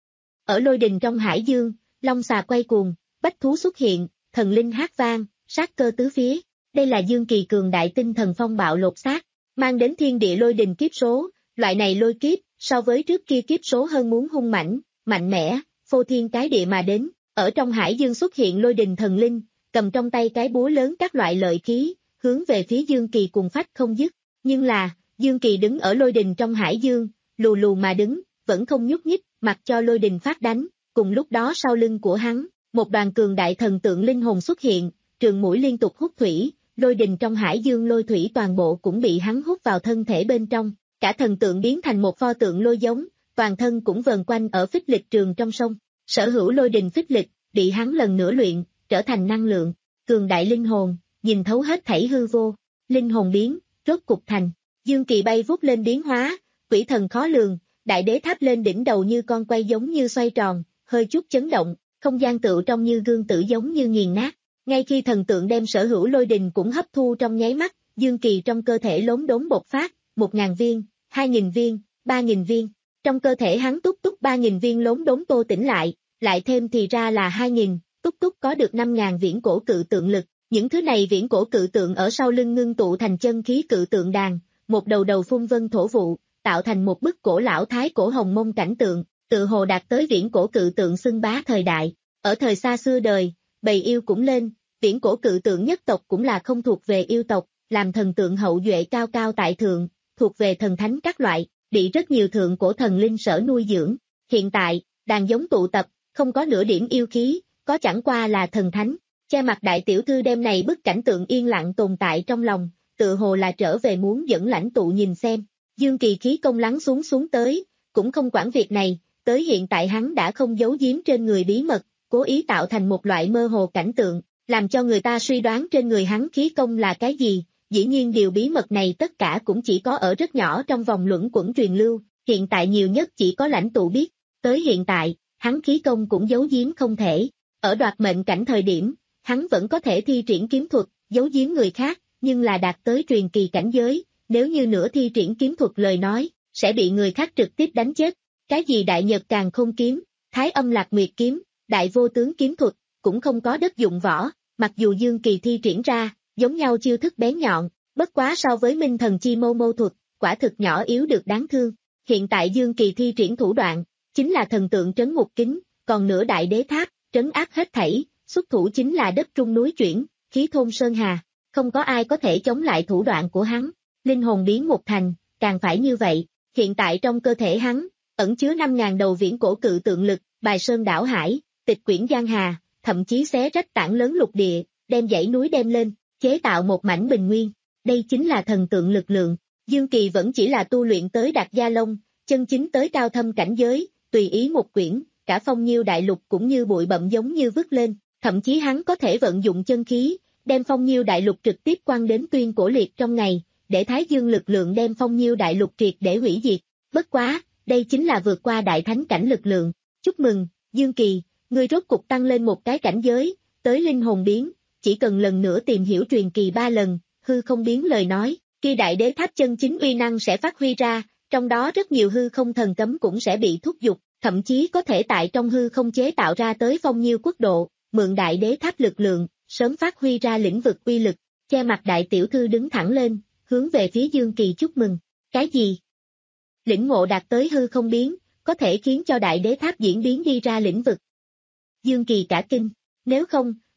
Ở lôi đình trong hải dương, long xà quay cuồng, bách thú xuất hiện, thần linh hát vang, sát cơ tứ phía, đây là Dương Kỳ cường đại tinh thần phong bạo lột xác, mang đến thiên địa lôi đình kiếp số, loại này lôi kiếp, so với trước kia kiếp số hơn muốn hung mãnh, mạnh mẽ, phô thiên cái địa mà đến, ở trong hải dương xuất hiện lôi đình thần linh, cầm trong tay cái búa lớn các loại lợi khí, hướng về phía Dương Kỳ cùng phách không dứt, nhưng là, Dương Kỳ đứng ở lôi đình trong hải dương, lù lù mà đứng, vẫn không nhúc nhích, mặc cho lôi đình phát đánh, cùng lúc đó sau lưng của hắn, một đoàn cường đại thần tượng linh hồn xuất hiện, trường mũi liên tục hút thủy, lôi đình trong hải dương lôi thủy toàn bộ cũng bị hắn hút vào thân thể bên trong, cả thần tượng biến thành một pho tượng lôi giống, toàn thân cũng vần quanh ở phích lịch trường trong sông, sở hữu lôi đình phích lịch, bị hắn lần nữa luyện, trở thành năng lượng, cường đại linh hồn, nhìn thấu hết thảy hư vô, linh hồn biến, rốt cục thành, Dương Kỳ bay vút lên biến hóa, quỷ thần khó lường, đại đế tháp lên đỉnh đầu như con quay giống như xoay tròn, hơi chút chấn động, không gian tựu trong như gương tử giống như nghiền nát, ngay khi thần tượng đem sở hữu lôi đình cũng hấp thu trong nháy mắt, Dương Kỳ trong cơ thể lốm đốm bộc phát, một ngàn viên, hai nghìn viên, ba nghìn viên, trong cơ thể hắn túc túc ba nghìn viên lốm đốm tô tỉnh lại, lại thêm thì ra là hai nghìn, túc túc có được năm ngàn viễn cổ cự tượng lực, những thứ này viễn cổ cự tượng ở sau lưng ngưng tụ thành chân khí cự tượng đàn, một đầu đầu phun vân thổ vụ, tạo thành một bức cổ lão thái cổ hồng mông cảnh tượng, tự hồ đạt tới viễn cổ cự tượng xưng bá thời đại, ở thời xa xưa đời, bầy yêu cũng lên, viễn cổ cự tượng nhất tộc cũng là không thuộc về yêu tộc, làm thần tượng hậu duệ cao cao tại thượng, thuộc về thần thánh các loại, bị rất nhiều thượng cổ thần linh sở nuôi dưỡng, hiện tại, đàn giống tụ tập, không có nửa điểm yêu khí, có chẳng qua là thần thánh, che mặt đại tiểu thư đêm này bức cảnh tượng yên lặng tồn tại trong lòng, tự hồ là trở về muốn dẫn lãnh tụ nhìn xem, Dương Kỳ khí công lắng xuống xuống tới, cũng không quản việc này, tới hiện tại hắn đã không giấu giếm trên người bí mật, cố ý tạo thành một loại mơ hồ cảnh tượng, làm cho người ta suy đoán trên người hắn khí công là cái gì, dĩ nhiên điều bí mật này tất cả cũng chỉ có ở rất nhỏ trong vòng luẩn quẩn truyền lưu, hiện tại nhiều nhất chỉ có lãnh tụ biết, tới hiện tại, hắn khí công cũng giấu giếm không thể, ở đoạt mệnh cảnh thời điểm, hắn vẫn có thể thi triển kiếm thuật, giấu giếm người khác, nhưng là đạt tới truyền kỳ cảnh giới, nếu như nửa thi triển kiếm thuật lời nói, sẽ bị người khác trực tiếp đánh chết, cái gì đại nhật càn khôn kiếm, thái âm lạc nguyệt kiếm, đại vô tướng kiếm thuật, cũng không có đất dụng võ, mặc dù Dương Kỳ thi triển ra, giống nhau chiêu thức bén nhọn, bất quá so với minh thần chi mâu mâu thuật, quả thực nhỏ yếu được đáng thương, hiện tại Dương Kỳ thi triển thủ đoạn, chính là thần tượng trấn ngục kính, còn nửa đại đế tháp, trấn áp hết thảy, xuất thủ chính là đất trung núi chuyển, khí thôn sơn hà, không có ai có thể chống lại thủ đoạn của hắn, linh hồn biến một thành, càng phải như vậy, hiện tại trong cơ thể hắn, ẩn chứa năm ngàn đầu viễn cổ cự tượng lực, bài sơn đảo hải, tịch quyển giang hà, thậm chí xé rách tảng lớn lục địa, đem dãy núi đem lên, chế tạo một mảnh bình nguyên, đây chính là thần tượng lực lượng, Dương Kỳ vẫn chỉ là tu luyện tới đạt gia long, chân chính tới cao thâm cảnh giới, tùy ý một quyển, cả phong nhiêu đại lục cũng như bụi bậm giống như vứt lên, thậm chí hắn có thể vận dụng chân khí, đem phong nhiêu đại lục trực tiếp quăng đến tuyên cổ liệt trong ngày, để Thái Dương lực lượng đem phong nhiêu đại lục triệt để hủy diệt, bất quá, đây chính là vượt qua đại thánh cảnh lực lượng, chúc mừng, Dương Kỳ, ngươi rốt cục tăng lên một cái cảnh giới, tới linh hồn biến, chỉ cần lần nữa tìm hiểu truyền kỳ ba lần, hư không biến lời nói, khi đại đế tháp chân chính uy năng sẽ phát huy ra, trong đó rất nhiều hư không thần cấm cũng sẽ bị thúc giục, thậm chí có thể tại trong hư không chế tạo ra tới phong nhiêu quốc độ, mượn đại đế tháp lực lượng, sớm phát huy ra lĩnh vực uy lực, che mặt đại tiểu thư đứng thẳng lên, hướng về phía Dương Kỳ chúc mừng, cái gì? Lĩnh ngộ đạt tới hư không biến, có thể khiến cho đại đế tháp diễn biến đi ra lĩnh vực. Dương Kỳ cả kinh, nếu không,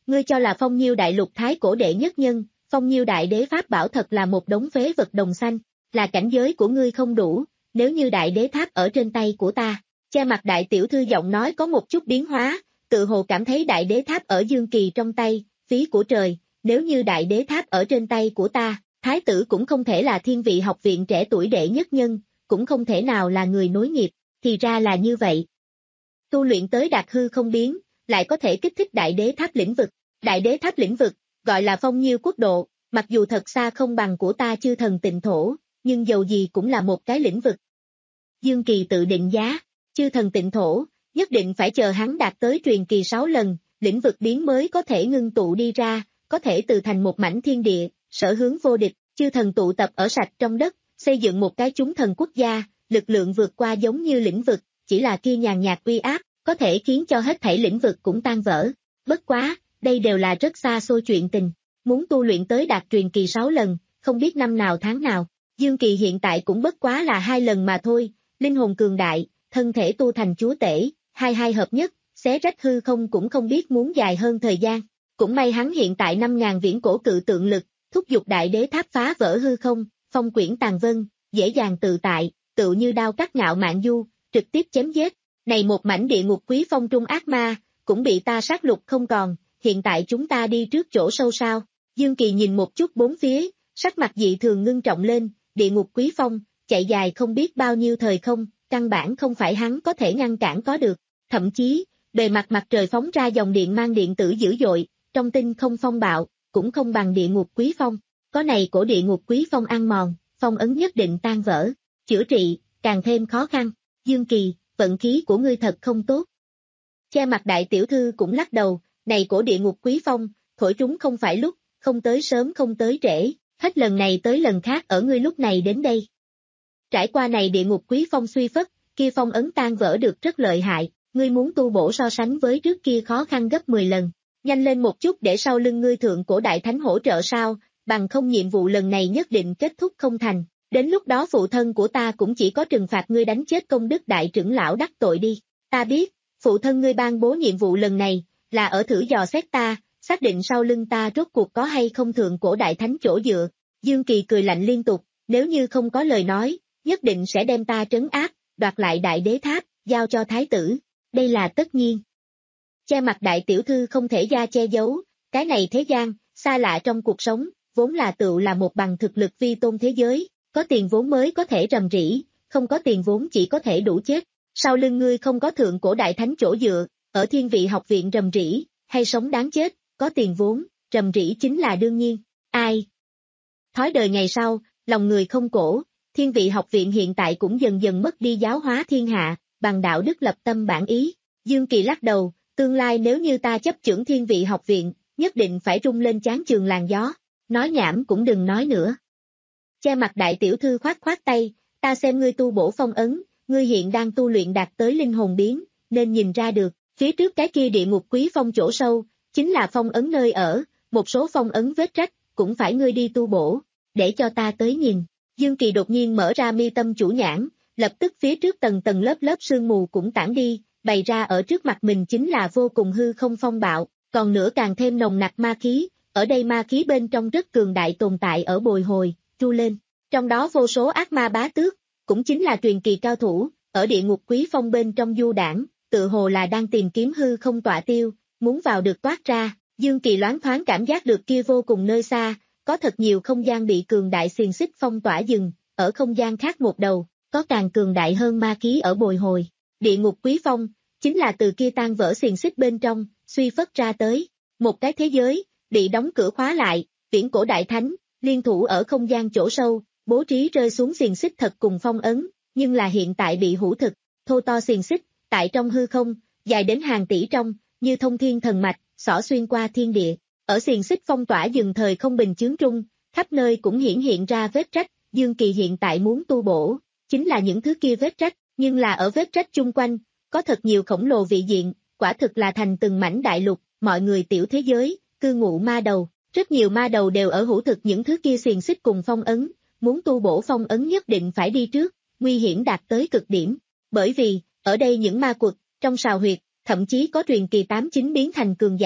ngươi cho là Phong Nhiêu đại lục thái cổ đệ nhất nhân, Phong Nhiêu đại đế pháp bảo thật là một đống phế vật đồng xanh, là cảnh giới của ngươi không đủ, nếu như đại đế tháp ở trên tay của ta. Che mặt đại tiểu thư giọng nói có một chút biến hóa, tự hồ cảm thấy đại đế tháp ở Dương Kỳ trong tay, phí của trời, nếu như đại đế tháp ở trên tay của ta, thái tử cũng không thể là thiên vị học viện trẻ tuổi đệ nhất nhân, cũng không thể nào là người nối nghiệp, thì ra là như vậy. Tu luyện tới đạt hư không biến, lại có thể kích thích đại đế tháp lĩnh vực, đại đế tháp lĩnh vực, gọi là Phong Nhiêu quốc độ, mặc dù thật xa không bằng của ta chư thần tịnh thổ, nhưng dầu gì cũng là một cái lĩnh vực. Dương Kỳ tự định giá, chư thần tịnh thổ, nhất định phải chờ hắn đạt tới truyền kỳ sáu lần, lĩnh vực biến mới có thể ngưng tụ đi ra, có thể từ thành một mảnh thiên địa, sở hướng vô địch, chư thần tụ tập ở sạch trong đất, xây dựng một cái chúng thần quốc gia, lực lượng vượt qua giống như lĩnh vực, chỉ là kia nhàn nhạt uy áp, có thể khiến cho hết thảy lĩnh vực cũng tan vỡ. Bất quá, đây đều là rất xa xôi chuyện tình, muốn tu luyện tới đạt truyền kỳ sáu lần, không biết năm nào tháng nào, Dương Kỳ hiện tại cũng bất quá là hai lần mà thôi, linh hồn cường đại, thân thể tu thành chúa tể, hai hai hợp nhất, xé rách hư không cũng không biết muốn dài hơn thời gian. Cũng may hắn hiện tại năm ngàn viễn cổ cự tượng lực, thúc giục đại đế tháp phá vỡ hư không, phong quyển tàn vân, dễ dàng tự tại, tự như đao cắt ngạo mạn du, trực tiếp chém giết. Này một mảnh địa ngục quý phong trung ác ma, cũng bị ta sát lục không còn, hiện tại chúng ta đi trước chỗ sâu sao. Dương Kỳ nhìn một chút bốn phía, sắc mặt dị thường ngưng trọng lên, địa ngục quý phong, chạy dài không biết bao nhiêu thời không, căn bản không phải hắn có thể ngăn cản có được, thậm chí, bề mặt mặt trời phóng ra dòng điện mang điện tử dữ dội, trong tinh không phong bạo, cũng không bằng địa ngục quý phong, có này cổ địa ngục quý phong ăn mòn, phong ấn nhất định tan vỡ, chữa trị, càng thêm khó khăn. Dương Kỳ, vận khí của ngươi thật không tốt. Che mặt đại tiểu thư cũng lắc đầu, này cổ địa ngục quý phong, thổi trúng không phải lúc, không tới sớm không tới trễ, hết lần này tới lần khác ở ngươi lúc này đến đây. Trải qua này địa ngục quý phong suy phất, kia phong ấn tan vỡ được rất lợi hại, ngươi muốn tu bổ so sánh với trước kia khó khăn gấp mười lần, nhanh lên một chút để sau lưng ngươi thượng cổ đại thánh hỗ trợ sao, bằng không nhiệm vụ lần này nhất định kết thúc không thành, đến lúc đó phụ thân của ta cũng chỉ có trừng phạt ngươi đánh chết công đức đại trưởng lão đắc tội đi, ta biết, phụ thân ngươi ban bố nhiệm vụ lần này, là ở thử dò xét ta, xác định sau lưng ta rốt cuộc có hay không thượng cổ đại thánh chỗ dựa. Dương Kỳ cười lạnh liên tục, nếu như không có lời nói, nhất định sẽ đem ta trấn áp, đoạt lại đại đế tháp, giao cho thái tử, đây là tất nhiên. Che mặt đại tiểu thư không thể ra che giấu, cái này thế gian, xa lạ trong cuộc sống, vốn là tựu là một bằng thực lực vi tôn thế giới, có tiền vốn mới có thể rầm rĩ, không có tiền vốn chỉ có thể đủ chết. Sau lưng ngươi không có thượng cổ đại thánh chỗ dựa, ở thiên vị học viện rầm rĩ, hay sống đáng chết, có tiền vốn, rầm rĩ chính là đương nhiên. Ai? Thói đời ngày sau, lòng người không cổ, thiên vị học viện hiện tại cũng dần dần mất đi giáo hóa thiên hạ, bằng đạo đức lập tâm bản ý. Dương Kỳ lắc đầu, tương lai nếu như ta chấp chưởng thiên vị học viện, nhất định phải rung lên chán trường làn gió, nói nhảm cũng đừng nói nữa. Che mặt đại tiểu thư khoát khoát tay, ta xem ngươi tu bổ phong ấn, ngươi hiện đang tu luyện đạt tới linh hồn biến, nên nhìn ra được, phía trước cái kia địa ngục quý phong chỗ sâu, chính là phong ấn nơi ở, một số phong ấn vết rách, cũng phải ngươi đi tu bổ, để cho ta tới nhìn. Dương Kỳ đột nhiên mở ra mi tâm chủ nhãn, lập tức phía trước tầng tầng lớp lớp sương mù cũng tản đi, bày ra ở trước mặt mình chính là vô cùng hư không phong bạo, còn nữa càng thêm nồng nặc ma khí, ở đây ma khí bên trong rất cường đại tồn tại ở bồi hồi, tru lên, trong đó vô số ác ma bá tước, cũng chính là truyền kỳ cao thủ, ở địa ngục quý phong bên trong du đảng, tự hồ là đang tìm kiếm hư không tọa tiêu, muốn vào được toát ra. Dương Kỳ loáng thoáng cảm giác được kia vô cùng nơi xa, có thật nhiều không gian bị cường đại xiềng xích phong tỏa dừng, ở không gian khác một đầu, có càng cường đại hơn ma khí ở bồi hồi. Địa ngục quý phong, chính là từ kia tan vỡ xiềng xích bên trong, suy phất ra tới. Một cái thế giới, bị đóng cửa khóa lại, viễn cổ đại thánh, liên thủ ở không gian chỗ sâu, bố trí rơi xuống xiềng xích thật cùng phong ấn, nhưng là hiện tại bị hữu thực, thô to xiềng xích, tại trong hư không, dài đến hàng tỷ trong, như thông thiên thần mạch, xỏ xuyên qua thiên địa. Ở xiềng xích phong tỏa dừng thời không bình chướng trung, khắp nơi cũng hiển hiện ra vết rách, Dương Kỳ hiện tại muốn tu bổ, chính là những thứ kia vết rách, nhưng là ở vết rách chung quanh, có thật nhiều khổng lồ vị diện, quả thực là thành từng mảnh đại lục, mọi người tiểu thế giới, cư ngụ ma đầu, rất nhiều ma đầu đều ở hữu thực những thứ kia xiềng xích cùng phong ấn, muốn tu bổ phong ấn nhất định phải đi trước, nguy hiểm đạt tới cực điểm, bởi vì, ở đây những ma quật, trong sào huyệt, thậm chí có truyền kỳ tám chín biến thành cường giả,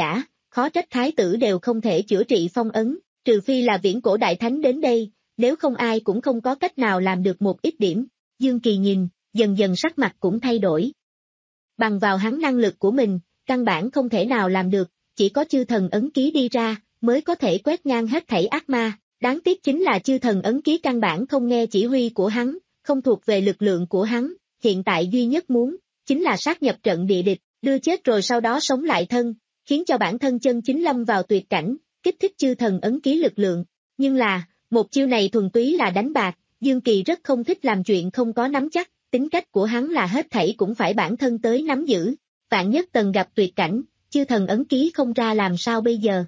khó trách thái tử đều không thể chữa trị phong ấn, trừ phi là viễn cổ đại thánh đến đây, nếu không ai cũng không có cách nào làm được một ít điểm. Dương Kỳ nhìn, dần dần sắc mặt cũng thay đổi. Bằng vào hắn năng lực của mình, căn bản không thể nào làm được, chỉ có chư thần ấn ký đi ra, mới có thể quét ngang hết thảy ác ma. Đáng tiếc chính là chư thần ấn ký căn bản không nghe chỉ huy của hắn, không thuộc về lực lượng của hắn, hiện tại duy nhất muốn, chính là sát nhập trận địa địch, đưa chết rồi sau đó sống lại thân, khiến cho bản thân chân chính lâm vào tuyệt cảnh, kích thích chư thần ấn ký lực lượng. Nhưng là, một chiêu này thuần túy là đánh bạc, Dương Kỳ rất không thích làm chuyện không có nắm chắc, tính cách của hắn là hết thảy cũng phải bản thân tới nắm giữ, vạn nhất tần gặp tuyệt cảnh, chư thần ấn ký không ra làm sao bây giờ.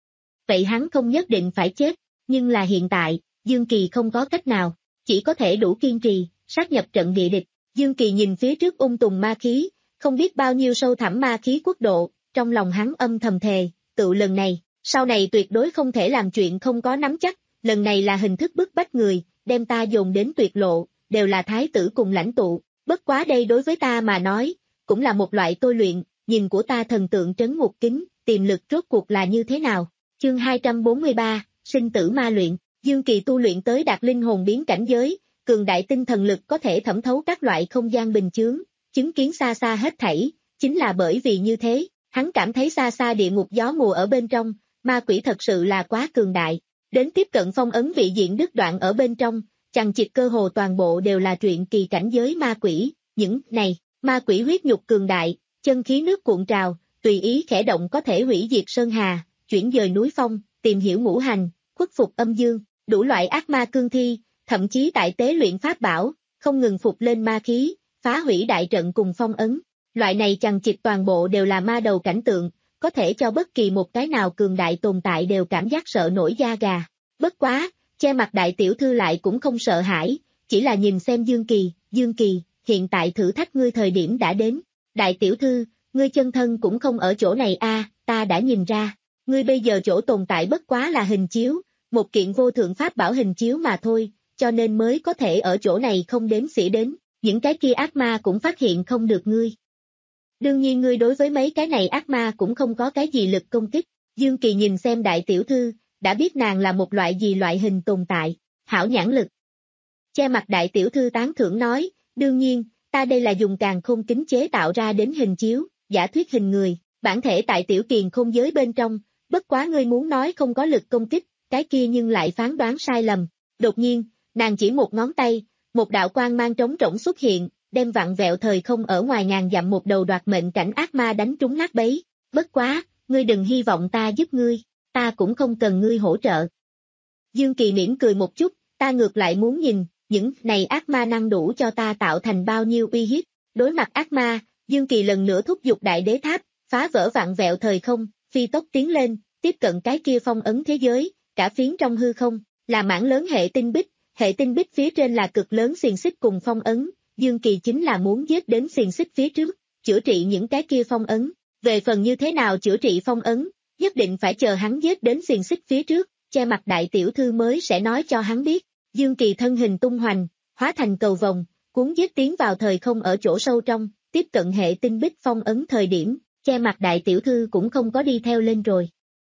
Vậy hắn không nhất định phải chết, nhưng là hiện tại, Dương Kỳ không có cách nào, chỉ có thể đủ kiên trì, sát nhập trận địa địch. Dương Kỳ nhìn phía trước ung tùng ma khí, không biết bao nhiêu sâu thẳm ma khí quốc độ, trong lòng hắn âm thầm thề, tự lần này, sau này tuyệt đối không thể làm chuyện không có nắm chắc, lần này là hình thức bức bách người, đem ta dồn đến tuyệt lộ, đều là thái tử cùng lãnh tụ, bất quá đây đối với ta mà nói, cũng là một loại tôi luyện, nhìn của ta thần tượng trấn ngục kính, tiềm lực rốt cuộc là như thế nào. Chương hai trăm bốn mươi ba, sinh tử ma luyện, Dương Kỳ tu luyện tới đạt linh hồn biến cảnh giới, cường đại tinh thần lực có thể thẩm thấu các loại không gian bình chướng, chứng kiến xa xa hết thảy, chính là bởi vì như thế, hắn cảm thấy xa xa địa ngục gió mùa ở bên trong, ma quỷ thật sự là quá cường đại, đến tiếp cận phong ấn vị diện đứt đoạn ở bên trong, chằng chịt cơ hồ toàn bộ đều là truyện kỳ cảnh giới ma quỷ, những này, ma quỷ huyết nhục cường đại, chân khí nước cuộn trào, tùy ý khẽ động có thể hủy diệt sơn hà, chuyển dời núi phong, tìm hiểu ngũ hành, khuất phục âm dương, đủ loại ác ma cương thi, thậm chí tại tế luyện pháp bảo, không ngừng phục lên ma khí, phá hủy đại trận cùng phong ấn. Loại này chằng chịt toàn bộ đều là ma đầu cảnh tượng, có thể cho bất kỳ một cái nào cường đại tồn tại đều cảm giác sợ nổi da gà. Bất quá, che mặt đại tiểu thư lại cũng không sợ hãi, chỉ là nhìn xem Dương Kỳ, Dương Kỳ, hiện tại thử thách ngươi thời điểm đã đến. Đại tiểu thư, ngươi chân thân cũng không ở chỗ này a, ta đã nhìn ra, ngươi bây giờ chỗ tồn tại bất quá là hình chiếu, một kiện vô thượng pháp bảo hình chiếu mà thôi, cho nên mới có thể ở chỗ này không đếm xỉa đến, những cái kia ác ma cũng phát hiện không được ngươi. Đương nhiên ngươi đối với mấy cái này ác ma cũng không có cái gì lực công kích, Dương Kỳ nhìn xem đại tiểu thư, đã biết nàng là một loại gì loại hình tồn tại, hảo nhãn lực. Che mặt đại tiểu thư tán thưởng nói, đương nhiên, ta đây là dùng càn khôn kính chế tạo ra đến hình chiếu, giả thuyết hình người, bản thể tại tiểu kiền không giới bên trong, bất quá ngươi muốn nói không có lực công kích, cái kia nhưng lại phán đoán sai lầm. Đột nhiên, nàng chỉ một ngón tay, một đạo quang mang trống rỗng xuất hiện, đem vặn vẹo thời không ở ngoài ngàn dặm một đầu đoạt mệnh cảnh ác ma đánh trúng nát bấy. Bất quá, ngươi đừng hy vọng ta giúp ngươi, ta cũng không cần ngươi hỗ trợ. Dương Kỳ mỉm cười một chút, ta ngược lại muốn nhìn, những này ác ma năng đủ cho ta tạo thành bao nhiêu uy hiếp. Đối mặt ác ma, Dương Kỳ lần nữa thúc giục đại đế tháp, phá vỡ vặn vẹo thời không, phi tốc tiến lên, tiếp cận cái kia phong ấn thế giới, cả phiến trong hư không, là mảng lớn hệ tinh bích, hệ tinh bích phía trên là cực lớn xiềng xích cùng phong ấn, Dương Kỳ chính là muốn giết đến xiềng xích phía trước, chữa trị những cái kia phong ấn, về phần như thế nào chữa trị phong ấn, nhất định phải chờ hắn giết đến xiềng xích phía trước, che mặt đại tiểu thư mới sẽ nói cho hắn biết. Dương Kỳ thân hình tung hoành, hóa thành cầu vồng, cuốn giết tiến vào thời không ở chỗ sâu trong, tiếp cận hệ tinh bích phong ấn thời điểm, che mặt đại tiểu thư cũng không có đi theo lên rồi.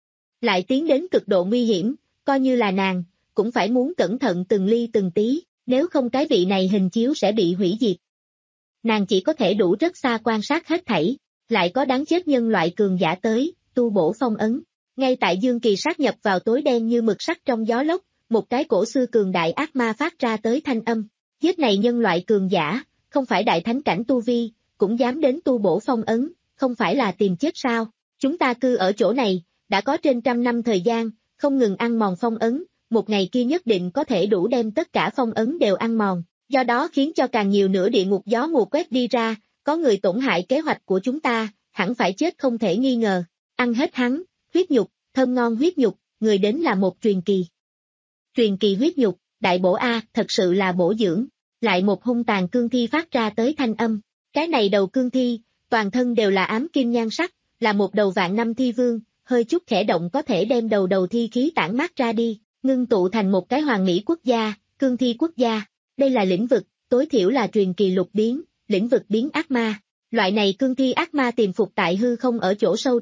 Lại tiến đến cực độ nguy hiểm, coi như là nàng, cũng phải muốn cẩn thận từng ly từng tí, nếu không cái vị này hình chiếu sẽ bị hủy diệt. Nàng chỉ có thể đủ rất xa quan sát hết thảy, lại có đáng chết nhân loại cường giả tới, tu bổ phong ấn. Ngay tại Dương Kỳ sát nhập vào tối đen như mực sắt trong gió lốc, một cái cổ xưa cường đại ác ma phát ra tới thanh âm. Giết này nhân loại cường giả, không phải đại thánh cảnh tu vi, cũng dám đến tu bổ phong ấn, không phải là tìm chết sao? Chúng ta cư ở chỗ này, đã có trên trăm năm thời gian, không ngừng ăn mòn phong ấn, một ngày kia nhất định có thể đủ đem tất cả phong ấn đều ăn mòn, do đó khiến cho càng nhiều nữa địa ngục gió mùa quét đi ra, có người tổn hại kế hoạch của chúng ta, hẳn phải chết không thể nghi ngờ. Ăn hết hắn, huyết nhục, thơm ngon huyết nhục, người đến là một truyền kỳ. Truyền kỳ huyết nhục, đại bổ A, thật sự là bổ dưỡng, lại một hung tàn cương thi phát ra tới thanh âm. Cái này đầu cương thi, toàn thân đều là ám kim nhan sắc, là một đầu vạn năm thi vương, hơi chút khẽ động có thể đem đầu đầu thi khí tản mát ra đi, ngưng tụ thành một cái hoàng mỹ quốc gia, cương thi quốc gia. Đây là lĩnh vực, tối thiểu là truyền kỳ lục biến, lĩnh vực biến ác ma. Loại này cương thi ác ma tiềm phục tại hư không ở chỗ sâu trong,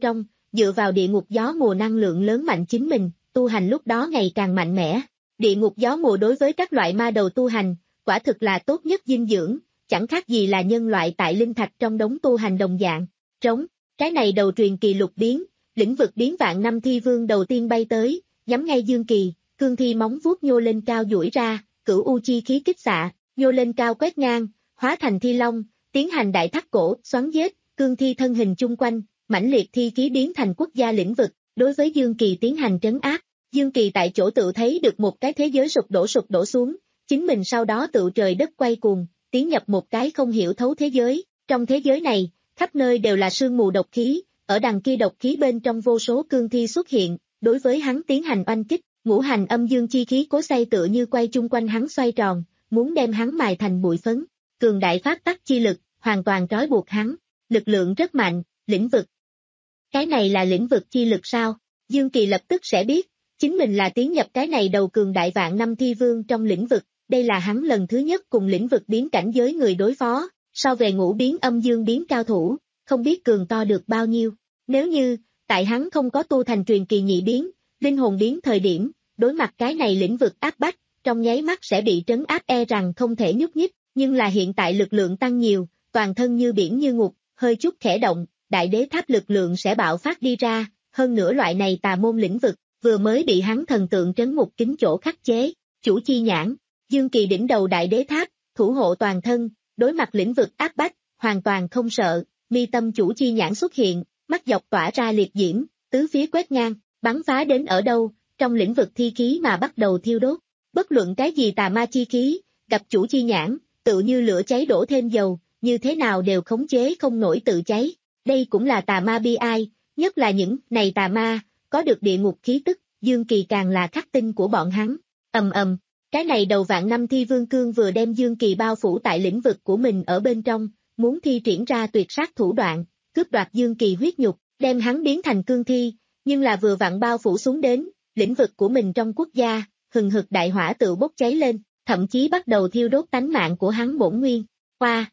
dựa vào địa ngục gió mùa năng lượng lớn mạnh chính mình, tu hành lúc đó ngày càng mạnh mẽ. Địa ngục gió mùa đối với các loại ma đầu tu hành, quả thực là tốt nhất dinh dưỡng, chẳng khác gì là nhân loại tại linh thạch trong đống tu hành đồng dạng. Trống, cái này đầu truyền kỳ lục biến, lĩnh vực biến vạn năm thi vương đầu tiên bay tới, nhắm ngay Dương Kỳ, cương thi móng vuốt nhô lên cao duỗi ra, cửu u chi khí kích xạ, nhô lên cao quét ngang, hóa thành thi long, tiến hành đại thắt cổ, xoắn giết, cương thi thân hình chung quanh, mãnh liệt thi khí biến thành quốc gia lĩnh vực, đối với Dương Kỳ tiến hành trấn áp. Dương Kỳ tại chỗ tự thấy được một cái thế giới sụp đổ sụp đổ xuống, chính mình sau đó tự trời đất quay cuồng, tiến nhập một cái không hiểu thấu thế giới, trong thế giới này, khắp nơi đều là sương mù độc khí, ở đằng kia độc khí bên trong vô số cương thi xuất hiện, đối với hắn tiến hành oanh kích, ngũ hành âm dương chi khí cố xay tựa như quay chung quanh hắn xoay tròn, muốn đem hắn mài thành bụi phấn, cường đại phát tắc chi lực, hoàn toàn trói buộc hắn, lực lượng rất mạnh, lĩnh vực. Cái này là lĩnh vực chi lực sao? Dương Kỳ lập tức sẽ biết, chính mình là tiến nhập cái này đầu cường đại vạn năm thi vương trong lĩnh vực, đây là hắn lần thứ nhất cùng lĩnh vực biến cảnh giới người đối phó, so về ngũ biến âm dương biến cao thủ, không biết cường to được bao nhiêu. Nếu như, tại hắn không có tu thành truyền kỳ nhị biến, linh hồn biến thời điểm, đối mặt cái này lĩnh vực áp bách, trong nháy mắt sẽ bị trấn áp e rằng không thể nhúc nhích, nhưng là hiện tại lực lượng tăng nhiều, toàn thân như biển như ngục, hơi chút khẽ động, đại đế tháp lực lượng sẽ bạo phát đi ra, hơn nữa loại này tà môn lĩnh vực, vừa mới bị hắn thần tượng trấn ngục kính chỗ khắc chế, chủ chi nhãn, Dương Kỳ đỉnh đầu đại đế tháp, thủ hộ toàn thân, đối mặt lĩnh vực áp bách, hoàn toàn không sợ, mi tâm chủ chi nhãn xuất hiện, mắt dọc tỏa ra liệt diễm, tứ phía quét ngang, bắn phá đến ở đâu, trong lĩnh vực thi khí mà bắt đầu thiêu đốt, bất luận cái gì tà ma chi khí, gặp chủ chi nhãn, tự như lửa cháy đổ thêm dầu, như thế nào đều khống chế không nổi tự cháy, đây cũng là tà ma bi ai, nhất là những này tà ma, có được địa ngục khí tức, Dương Kỳ càng là khắc tinh của bọn hắn, ầm ầm. Cái này đầu vạn năm thi vương cương vừa đem Dương Kỳ bao phủ tại lĩnh vực của mình ở bên trong, muốn thi triển ra tuyệt sát thủ đoạn, cướp đoạt Dương Kỳ huyết nhục, đem hắn biến thành cương thi, nhưng là vừa vặn bao phủ xuống đến, lĩnh vực của mình trong quốc gia, hừng hực đại hỏa tự bốc cháy lên, thậm chí bắt đầu thiêu đốt tánh mạng của hắn bổn nguyên. Qua!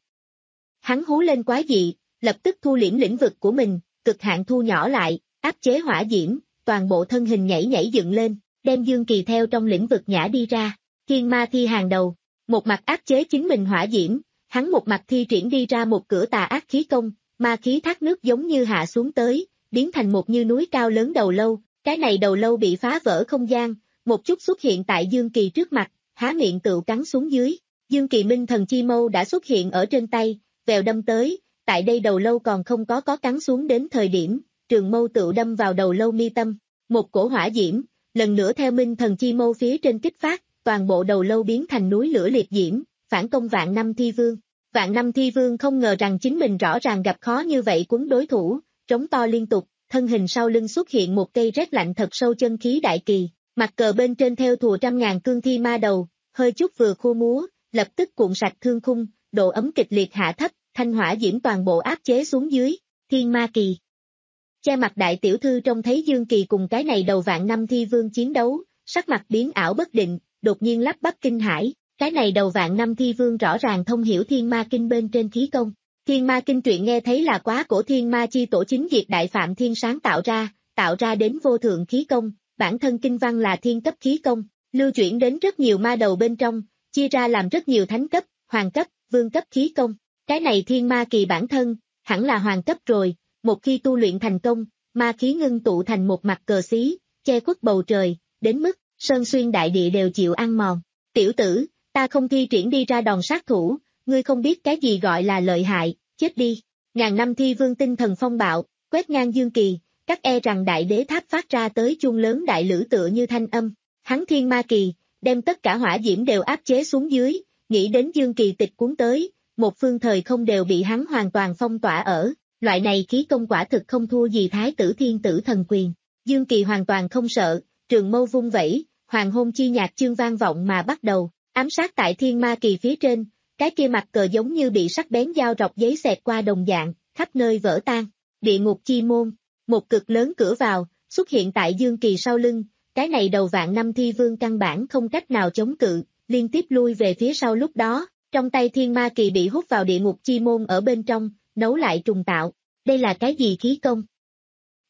Hắn hú lên quái dị, lập tức thu liễm lĩnh vực của mình, cực hạn thu nhỏ lại, áp chế hỏa diễm, toàn bộ thân hình nhảy nhảy dựng lên, đem Dương Kỳ theo trong lĩnh vực nhả đi ra. Thiên ma thi hàng đầu, một mặt áp chế chính mình hỏa diễm, hắn một mặt thi triển đi ra một cửa tà ác khí công, ma khí thác nước giống như hạ xuống tới, biến thành một như núi cao lớn đầu lâu, cái này đầu lâu bị phá vỡ không gian, một chút xuất hiện tại Dương Kỳ trước mặt, há miệng tựu cắn xuống dưới, Dương Kỳ minh thần chi mâu đã xuất hiện ở trên tay, vèo đâm tới, tại đây đầu lâu còn không có có cắn xuống đến thời điểm, trường mâu tựu đâm vào đầu lâu mi tâm, một cổ hỏa diễm, lần nữa theo minh thần chi mâu phía trên kích phát, toàn bộ đầu lâu biến thành núi lửa liệt diễm, phản công vạn năm thi vương. Vạn năm thi vương không ngờ rằng chính mình rõ ràng gặp khó như vậy quấn đối thủ, trống to liên tục, thân hình sau lưng xuất hiện một cây rét lạnh thật sâu chân khí đại kỳ, mặt cờ bên trên theo thùa trăm ngàn cương thi ma đầu, hơi chút vừa khua múa, lập tức cuộn sạch thương khung, độ ấm kịch liệt hạ thấp, thanh hỏa diễm toàn bộ áp chế xuống dưới, thiên ma kỳ. Che mặt đại tiểu thư trông thấy Dương Kỳ cùng cái này đầu vạn năm thi vương chiến đấu, sắc mặt biến ảo bất định, đột nhiên lắp bắp kinh hãi, cái này đầu vạn năm thi vương rõ ràng thông hiểu thiên ma kinh bên trên khí công. Thiên ma kinh truyện nghe thấy là quá cổ thiên ma chi tổ chính diệt đại phạm thiên sáng tạo ra, tạo ra đến vô thượng khí công, bản thân kinh văn là thiên cấp khí công, lưu chuyển đến rất nhiều ma đầu bên trong, chia ra làm rất nhiều thánh cấp, hoàng cấp, vương cấp khí công. Cái này thiên ma kỳ bản thân, hẳn là hoàng cấp rồi, một khi tu luyện thành công, ma khí ngưng tụ thành một mặt cờ xí, che khuất bầu trời, đến mức sơn xuyên đại địa đều chịu ăn mòn. Tiểu tử, ta không thi triển đi ra đòn sát thủ, ngươi không biết cái gì gọi là lợi hại, chết đi. Ngàn năm thi vương tinh thần phong bạo, quét ngang Dương Kỳ, các e rằng đại đế tháp phát ra tới chuông lớn đại lữ tựa như thanh âm. Hắn thiên ma kỳ, đem tất cả hỏa diễm đều áp chế xuống dưới, nghĩ đến Dương Kỳ tịch cuốn tới, một phương thời không đều bị hắn hoàn toàn phong tỏa ở, loại này khí công quả thực không thua gì thái tử thiên tử thần quyền. Dương Kỳ hoàn toàn không sợ, trường mâu vung vẩy, hoàng hôn chi nhạc chương vang vọng mà bắt đầu, ám sát tại thiên ma kỳ phía trên, cái kia mặt cờ giống như bị sắc bén dao rọc giấy xẹt qua đồng dạng, khắp nơi vỡ tan. Địa ngục chi môn, một cực lớn cửa vào, xuất hiện tại Dương Kỳ sau lưng, cái này đầu vạn năm thi vương căn bản không cách nào chống cự, liên tiếp lui về phía sau lúc đó, trong tay thiên ma kỳ bị hút vào địa ngục chi môn ở bên trong, nấu lại trùng tạo. Đây là cái gì khí công?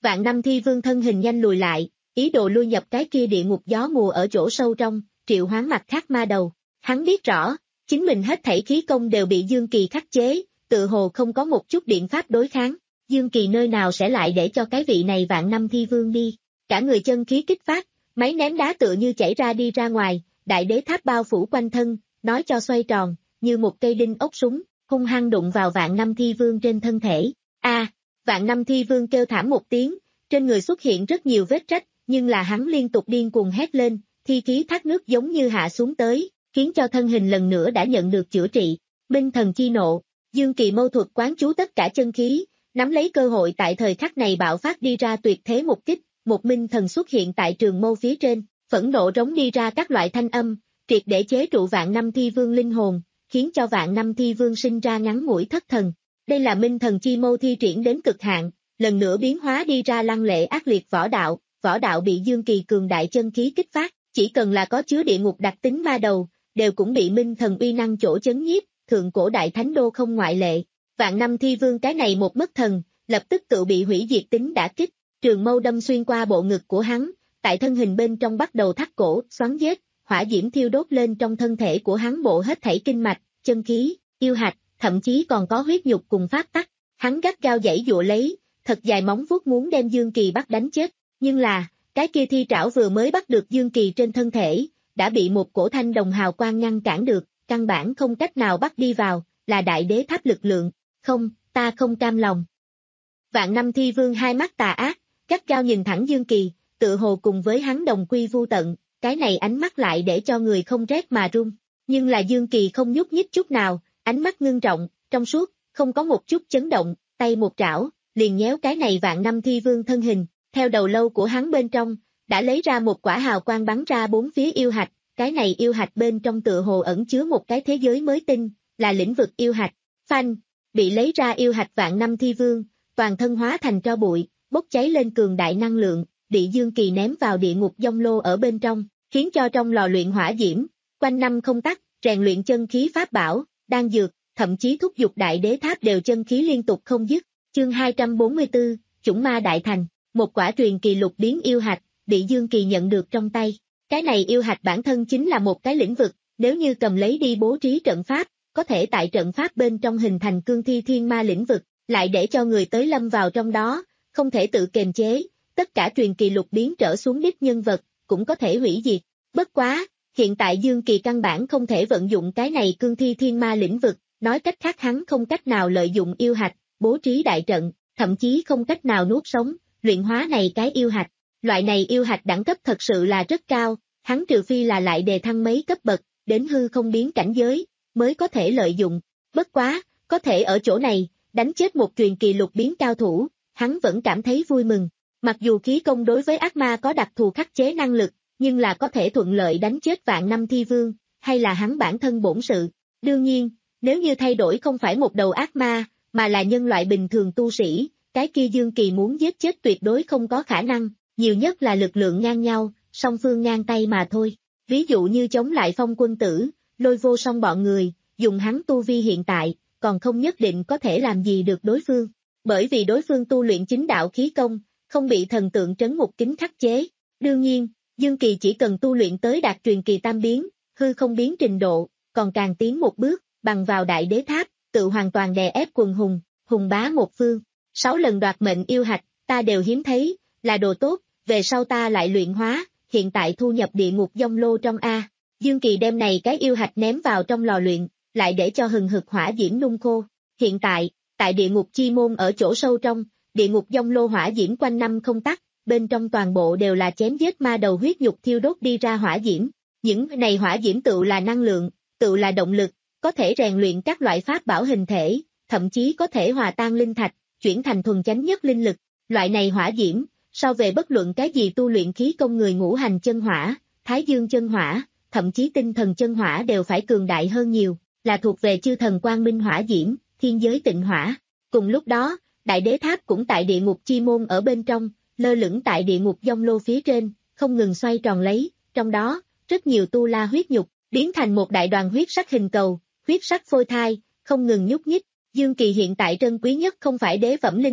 Vạn năm thi vương thân hình nhanh lùi lại, ý đồ lui nhập cái kia địa ngục gió mùa ở chỗ sâu trong, triệu hoán mặt khác ma đầu. Hắn biết rõ, chính mình hết thảy khí công đều bị Dương Kỳ khắc chế, tự hồ không có một chút biện pháp đối kháng. Dương Kỳ nơi nào sẽ lại để cho cái vị này vạn năm thi vương đi. Cả người chân khí kích phát, máy ném đá tựa như chảy ra đi ra ngoài, đại đế tháp bao phủ quanh thân, nói cho xoay tròn, như một cây đinh ốc súng, hung hăng đụng vào vạn năm thi vương trên thân thể. A, vạn năm thi vương kêu thảm một tiếng, trên người xuất hiện rất nhiều vết rách, nhưng là hắn liên tục điên cuồng hét lên, thi khí thác nước giống như hạ xuống tới, khiến cho thân hình lần nữa đã nhận được chữa trị. Minh thần chi nộ, Dương Kỳ mâu thuật quán chú tất cả chân khí, nắm lấy cơ hội tại thời khắc này bạo phát đi ra tuyệt thế một kích, một minh thần xuất hiện tại trường mâu phía trên, phẫn nộ rống đi ra các loại thanh âm, triệt để chế trụ vạn năm thi vương linh hồn, khiến cho vạn năm thi vương sinh ra ngắn ngủi thất thần. Đây là minh thần chi mâu thi triển đến cực hạn, lần nữa biến hóa đi ra lăng lệ ác liệt võ đạo, võ đạo bị Dương Kỳ cường đại chân khí kích phát, chỉ cần là có chứa địa ngục đặc tính ma đầu, đều cũng bị minh thần uy năng chỗ chấn nhiếp, thượng cổ đại thánh đô không ngoại lệ. Vạn năm thi vương cái này một mất thần, lập tức tự bị hủy diệt tính đả kích, trường mâu đâm xuyên qua bộ ngực của hắn, tại thân hình bên trong bắt đầu thắt cổ, xoắn giết, hỏa diễm thiêu đốt lên trong thân thể của hắn bộ hết thảy kinh mạch, chân khí, yêu hạch, thậm chí còn có huyết nhục cùng phát tắc. Hắn gắt gao giãy giụa lấy, thật dài móng vuốt muốn đem Dương Kỳ bắt đánh chết, nhưng là, cái kia thi trảo vừa mới bắt được Dương Kỳ trên thân thể, đã bị một cổ thanh đồng hào quang ngăn cản được, căn bản không cách nào bắt đi vào, là đại đế tháp lực lượng. Không, ta không cam lòng. Vạn năm thi vương hai mắt tà ác, gắt gao nhìn thẳng Dương Kỳ, tự hồ cùng với hắn đồng quy vu tận, cái này ánh mắt lại để cho người không rét mà run. Nhưng là Dương Kỳ không nhúc nhích chút nào, ánh mắt ngưng trọng, trong suốt, không có một chút chấn động, tay một trảo, liền nhéo cái này vạn năm thi vương thân hình, theo đầu lâu của hắn bên trong, đã lấy ra một quả hào quang bắn ra bốn phía yêu hạch, cái này yêu hạch bên trong tựa hồ ẩn chứa một cái thế giới mới tinh, là lĩnh vực yêu hạch. Phanh, bị lấy ra yêu hạch vạn năm thi vương, toàn thân hóa thành tro bụi, bốc cháy lên cường đại năng lượng, bị Dương Kỳ ném vào địa ngục giông lô ở bên trong, khiến cho trong lò luyện hỏa diễm, quanh năm không tắt, rèn luyện chân khí pháp bảo, đan dược, thậm chí thúc giục đại đế tháp đều chân khí liên tục không dứt. Chương hai trăm bốn mươi tư, Chủng Ma Đại Thành, một quả truyền kỳ lục biến yêu hạch, bị Dương Kỳ nhận được trong tay. Cái này yêu hạch bản thân chính là một cái lĩnh vực, nếu như cầm lấy đi bố trí trận pháp, có thể tại trận pháp bên trong hình thành cương thi thiên ma lĩnh vực, lại để cho người tới lâm vào trong đó, không thể tự kiềm chế, tất cả truyền kỳ lục biến trở xuống đích nhân vật, cũng có thể hủy diệt. Bất quá, hiện tại Dương Kỳ căn bản không thể vận dụng cái này cương thi thiên ma lĩnh vực, nói cách khác hắn không cách nào lợi dụng yêu hạch, bố trí đại trận, thậm chí không cách nào nuốt sống, luyện hóa này cái yêu hạch. Loại này yêu hạch đẳng cấp thật sự là rất cao, hắn trừ phi là lại đề thăng mấy cấp bậc, đến hư không biến cảnh giới, mới có thể lợi dụng. Bất quá, có thể ở chỗ này, đánh chết một truyền kỳ lục biến cao thủ, hắn vẫn cảm thấy vui mừng. Mặc dù khí công đối với ác ma có đặc thù khắc chế năng lực, nhưng là có thể thuận lợi đánh chết vạn năm thi vương, hay là hắn bản thân bổn sự. Đương nhiên, nếu như thay đổi không phải một đầu ác ma, mà là nhân loại bình thường tu sĩ, cái kia Dương Kỳ muốn giết chết tuyệt đối không có khả năng, nhiều nhất là lực lượng ngang nhau, song phương ngang tay mà thôi. Ví dụ như chống lại Phong Quân Tử, Lôi Vô Song bọn người, dùng hắn tu vi hiện tại, còn không nhất định có thể làm gì được đối phương, bởi vì đối phương tu luyện chính đạo khí công, không bị thần tượng trấn ngục kính khắc chế. Đương nhiên, Dương Kỳ chỉ cần tu luyện tới đạt truyền kỳ tam biến, hư không biến trình độ, còn càng tiến một bước, bằng vào đại đế tháp, tự hoàn toàn đè ép quần hùng, hùng bá một phương. Sáu lần đoạt mệnh yêu hạch, ta đều hiếm thấy, là đồ tốt, về sau ta lại luyện hóa, hiện tại thu nhập địa ngục giông lô trong A. Dương Kỳ đem này cái yêu hạch ném vào trong lò luyện, lại để cho hừng hực hỏa diễm nung khô. Hiện tại, tại địa ngục chi môn ở chỗ sâu trong, địa ngục giông lô hỏa diễm quanh năm không tắt, bên trong toàn bộ đều là chém giết ma đầu huyết nhục thiêu đốt đi ra hỏa diễm. Những này hỏa diễm tự là năng lượng, tự là động lực, có thể rèn luyện các loại pháp bảo hình thể, thậm chí có thể hòa tan linh thạch, chuyển thành thuần chánh nhất linh lực. Loại này hỏa diễm, so về bất luận cái gì tu luyện khí công người ngũ hành chân hỏa, thái dương chân hỏa, thậm chí tinh thần chân hỏa đều phải cường đại hơn nhiều, là thuộc về chư thần quang minh hỏa diễm, thiên giới tịnh hỏa. Cùng lúc đó, đại đế tháp cũng tại địa ngục chi môn ở bên trong, lơ lửng tại địa ngục giông lô phía trên, không ngừng xoay tròn lấy, trong đó, rất nhiều tu la huyết nhục, biến thành một đại đoàn huyết sắc hình cầu, huyết sắc phôi thai, không ngừng nhúc nhích. Dương Kỳ hiện tại trân quý nhất không phải đế phẩm linh thạch,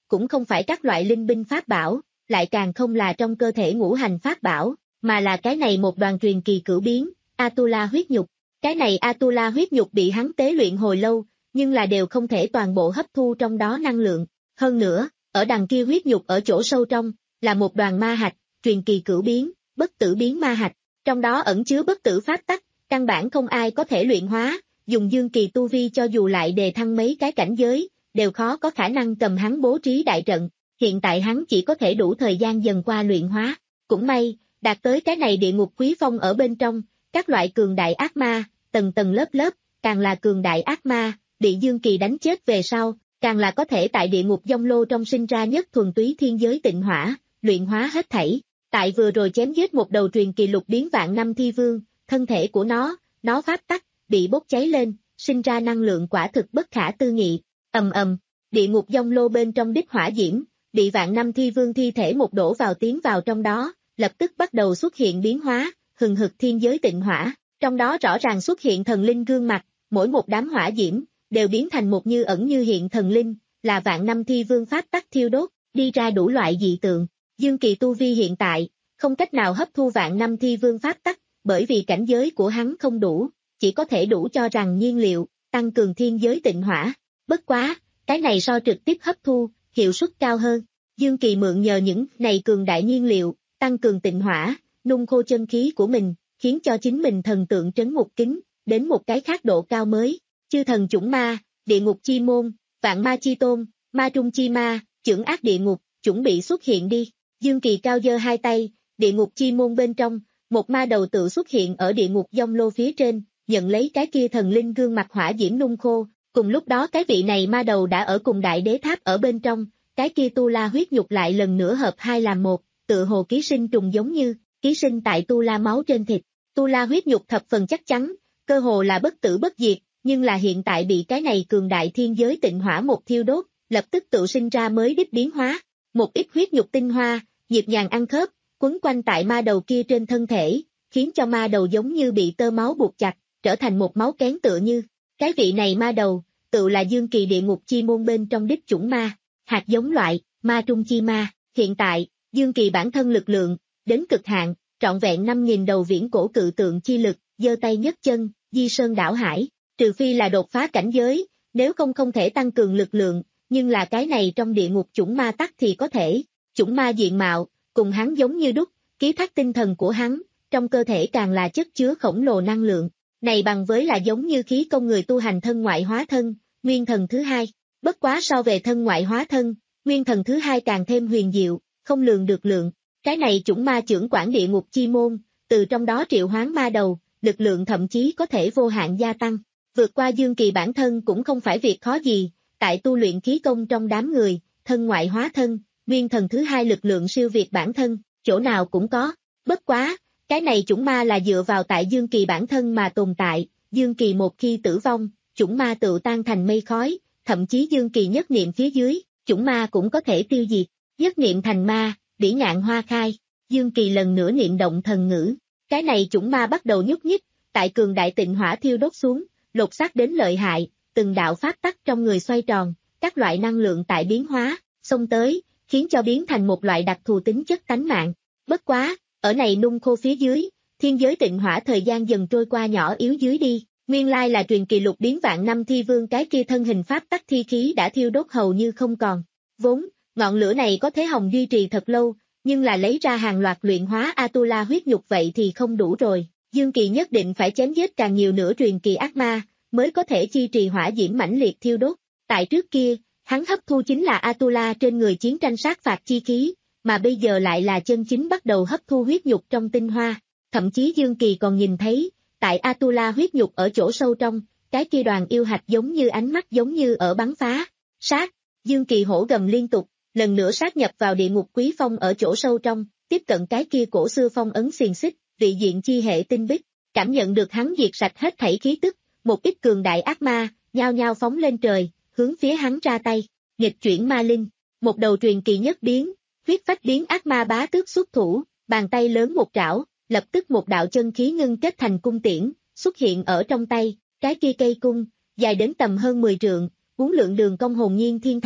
cũng không phải các loại linh binh pháp bảo, lại càng không là trong cơ thể ngũ hành pháp bảo, mà là cái này một đoàn truyền kỳ cửu biến, Atula huyết nhục. Cái này Atula huyết nhục bị hắn tế luyện hồi lâu, nhưng là đều không thể toàn bộ hấp thu trong đó năng lượng. Hơn nữa, ở đằng kia huyết nhục ở chỗ sâu trong, là một đoàn ma hạch, truyền kỳ cửu biến, bất tử biến ma hạch. Trong đó ẩn chứa bất tử pháp tắc, căn bản không ai có thể luyện hóa, dùng dương kỳ tu vi cho dù lại đề thăng mấy cái cảnh giới, đều khó có khả năng cầm hắn bố trí đại trận. Hiện tại hắn chỉ có thể đủ thời gian dần qua luyện hóa. Cũng may, đạt tới cái này địa ngục quý phong ở bên trong, các loại cường đại ác ma, tầng tầng lớp lớp, càng là cường đại ác ma, bị dương kỳ đánh chết về sau, càng là có thể tại địa ngục Dông Lô trong sinh ra nhất thuần túy thiên giới tịnh hỏa, luyện hóa hết thảy. Tại vừa rồi chém giết một đầu truyền kỳ lục biến vạn năm thi vương, thân thể của nó, nó pháp tắc, bị bốc cháy lên, sinh ra năng lượng quả thực bất khả tư nghị. Ầm ầm, địa ngục Dông Lô bên trong đích hỏa diễm, bị vạn năm thi vương thi thể một đổ vào tiến vào trong đó, lập tức bắt đầu xuất hiện biến hóa, hừng hực thiên giới tịnh hỏa, trong đó rõ ràng xuất hiện thần linh gương mặt, mỗi một đám hỏa diễm, đều biến thành một như ẩn như hiện thần linh, là vạn năm thi vương pháp tắc thiêu đốt, đi ra đủ loại dị tượng. Dương Kỳ tu vi hiện tại, không cách nào hấp thu vạn năm thi vương pháp tắc, bởi vì cảnh giới của hắn không đủ, chỉ có thể đủ cho rằng nhiên liệu, tăng cường thiên giới tịnh hỏa. Bất quá, cái này so trực tiếp hấp thu, hiệu suất cao hơn. Dương Kỳ mượn nhờ những này cường đại nhiên liệu, tăng cường tịnh hỏa, nung khô chân khí của mình, khiến cho chính mình thần tượng trấn ngục kính, đến một cái khác độ cao mới. Chư thần chủng ma, địa ngục chi môn, vạn ma chi tôn, ma trung chi ma, chưởng ác địa ngục, chuẩn bị xuất hiện đi. Dương Kỳ cao giơ hai tay, địa ngục chi môn bên trong, một ma đầu tự xuất hiện ở địa ngục Dông Lô phía trên, nhận lấy cái kia thần linh gương mặt hỏa diễm nung khô. Cùng lúc đó cái vị này ma đầu đã ở cùng đại đế tháp ở bên trong, cái kia tu la huyết nhục lại lần nữa hợp hai làm một, tự hồ ký sinh trùng giống như, ký sinh tại tu la máu trên thịt. Tu la huyết nhục thập phần chắc chắn, cơ hồ là bất tử bất diệt, nhưng là hiện tại bị cái này cường đại thiên giới tịnh hỏa một thiêu đốt, lập tức tự sinh ra mới đích biến hóa. Một ít huyết nhục tinh hoa, nhịp nhàng ăn khớp, quấn quanh tại ma đầu kia trên thân thể, khiến cho ma đầu giống như bị tơ máu buộc chặt, trở thành một máu kén tựa như. Cái vị này ma đầu, tự là Dương Kỳ địa ngục chi môn bên trong đích chủng ma, hạt giống loại, ma trung chi ma. Hiện tại, Dương Kỳ bản thân lực lượng, đến cực hạn, trọn vẹn năm nghìn đầu viễn cổ cự tượng chi lực, giơ tay nhấc chân, di sơn đảo hải, trừ phi là đột phá cảnh giới, nếu không không thể tăng cường lực lượng, nhưng là cái này trong địa ngục chủng ma tắc thì có thể. Chủng ma diện mạo, cùng hắn giống như đúc, ký thác tinh thần của hắn, trong cơ thể càng là chất chứa khổng lồ năng lượng. Này bằng với là giống như khí công người tu hành thân ngoại hóa thân, nguyên thần thứ hai. Bất quá so về thân ngoại hóa thân, nguyên thần thứ hai càng thêm huyền diệu, không lường được lượng. Cái này chủng ma trưởng quản địa ngục chi môn, từ trong đó triệu hoán ma đầu, lực lượng thậm chí có thể vô hạn gia tăng. Vượt qua Dương Kỳ bản thân cũng không phải việc khó gì, tại tu luyện khí công trong đám người, thân ngoại hóa thân, nguyên thần thứ hai lực lượng siêu việt bản thân, chỗ nào cũng có. Bất quá, cái này chủng ma là dựa vào tại Dương Kỳ bản thân mà tồn tại, Dương Kỳ một khi tử vong, chủng ma tự tan thành mây khói, thậm chí Dương Kỳ nhất niệm phía dưới, chủng ma cũng có thể tiêu diệt, nhất niệm thành ma, bỉ ngạn hoa khai. Dương Kỳ lần nữa niệm động thần ngữ, cái này chủng ma bắt đầu nhúc nhích, tại cường đại tịnh hỏa thiêu đốt xuống, lột xác đến lợi hại, từng đạo pháp tắc trong người xoay tròn, các loại năng lượng tại biến hóa, xông tới, khiến cho biến thành một loại đặc thù tính chất tánh mạng. Bất quá, ở này nung khô phía dưới, thiên giới tịnh hỏa thời gian dần trôi qua nhỏ yếu dưới đi, nguyên lai là truyền kỳ lục biến vạn năm thi vương cái kia thân hình pháp tắc thi khí đã thiêu đốt hầu như không còn. Vốn, ngọn lửa này có thể hồng duy trì thật lâu, nhưng là lấy ra hàng loạt luyện hóa Atula huyết nhục vậy thì không đủ rồi. Dương Kỳ nhất định phải chém giết càng nhiều nữa truyền kỳ ác ma, mới có thể chi trì hỏa diễm mãnh liệt thiêu đốt. Tại trước kia, hắn hấp thu chính là Atula trên người chiến tranh sát phạt chi khí, mà bây giờ lại là chân chính bắt đầu hấp thu huyết nhục trong tinh hoa. Thậm chí Dương Kỳ còn nhìn thấy, tại Atula huyết nhục ở chỗ sâu trong, cái kia đoàn yêu hạch giống như ánh mắt giống như ở bắn phá. Sát, Dương Kỳ hổ gầm liên tục, lần nữa sát nhập vào địa ngục quý phong ở chỗ sâu trong, tiếp cận cái kia cổ xưa phong ấn xiềng xích, vị diện chi hệ tinh bích, cảm nhận được hắn diệt sạch hết thảy khí tức, một ít cường đại ác ma, nhao nhao phóng lên trời, hướng phía hắn ra tay, nghịch chuyển ma linh, một đầu truyền kỳ nhất biến, huyết phách biến ác ma bá tước xuất thủ, bàn tay lớn một trảo, lập tức một đạo chân khí ngưng kết thành cung tiễn, xuất hiện ở trong tay, cái kia cây cung, dài đến tầm hơn mười trượng, uốn lượn đường cong hồn nhiên thiên thành,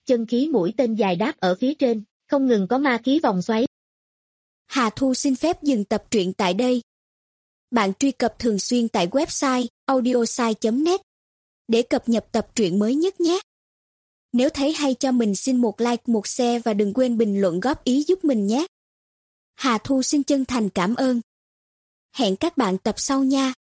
chân khí mũi tên dài đáp ở phía trên, không ngừng có ma khí vòng xoáy. Hà Thu xin phép dừng tập truyện tại đây. Bạn truy cập thường xuyên tại website audiosai chấm net để cập nhật tập truyện mới nhất nhé. Nếu thấy hay cho mình xin một like, một share và đừng quên bình luận góp ý giúp mình nhé. Hà Thu xin chân thành cảm ơn. Hẹn các bạn tập sau nha.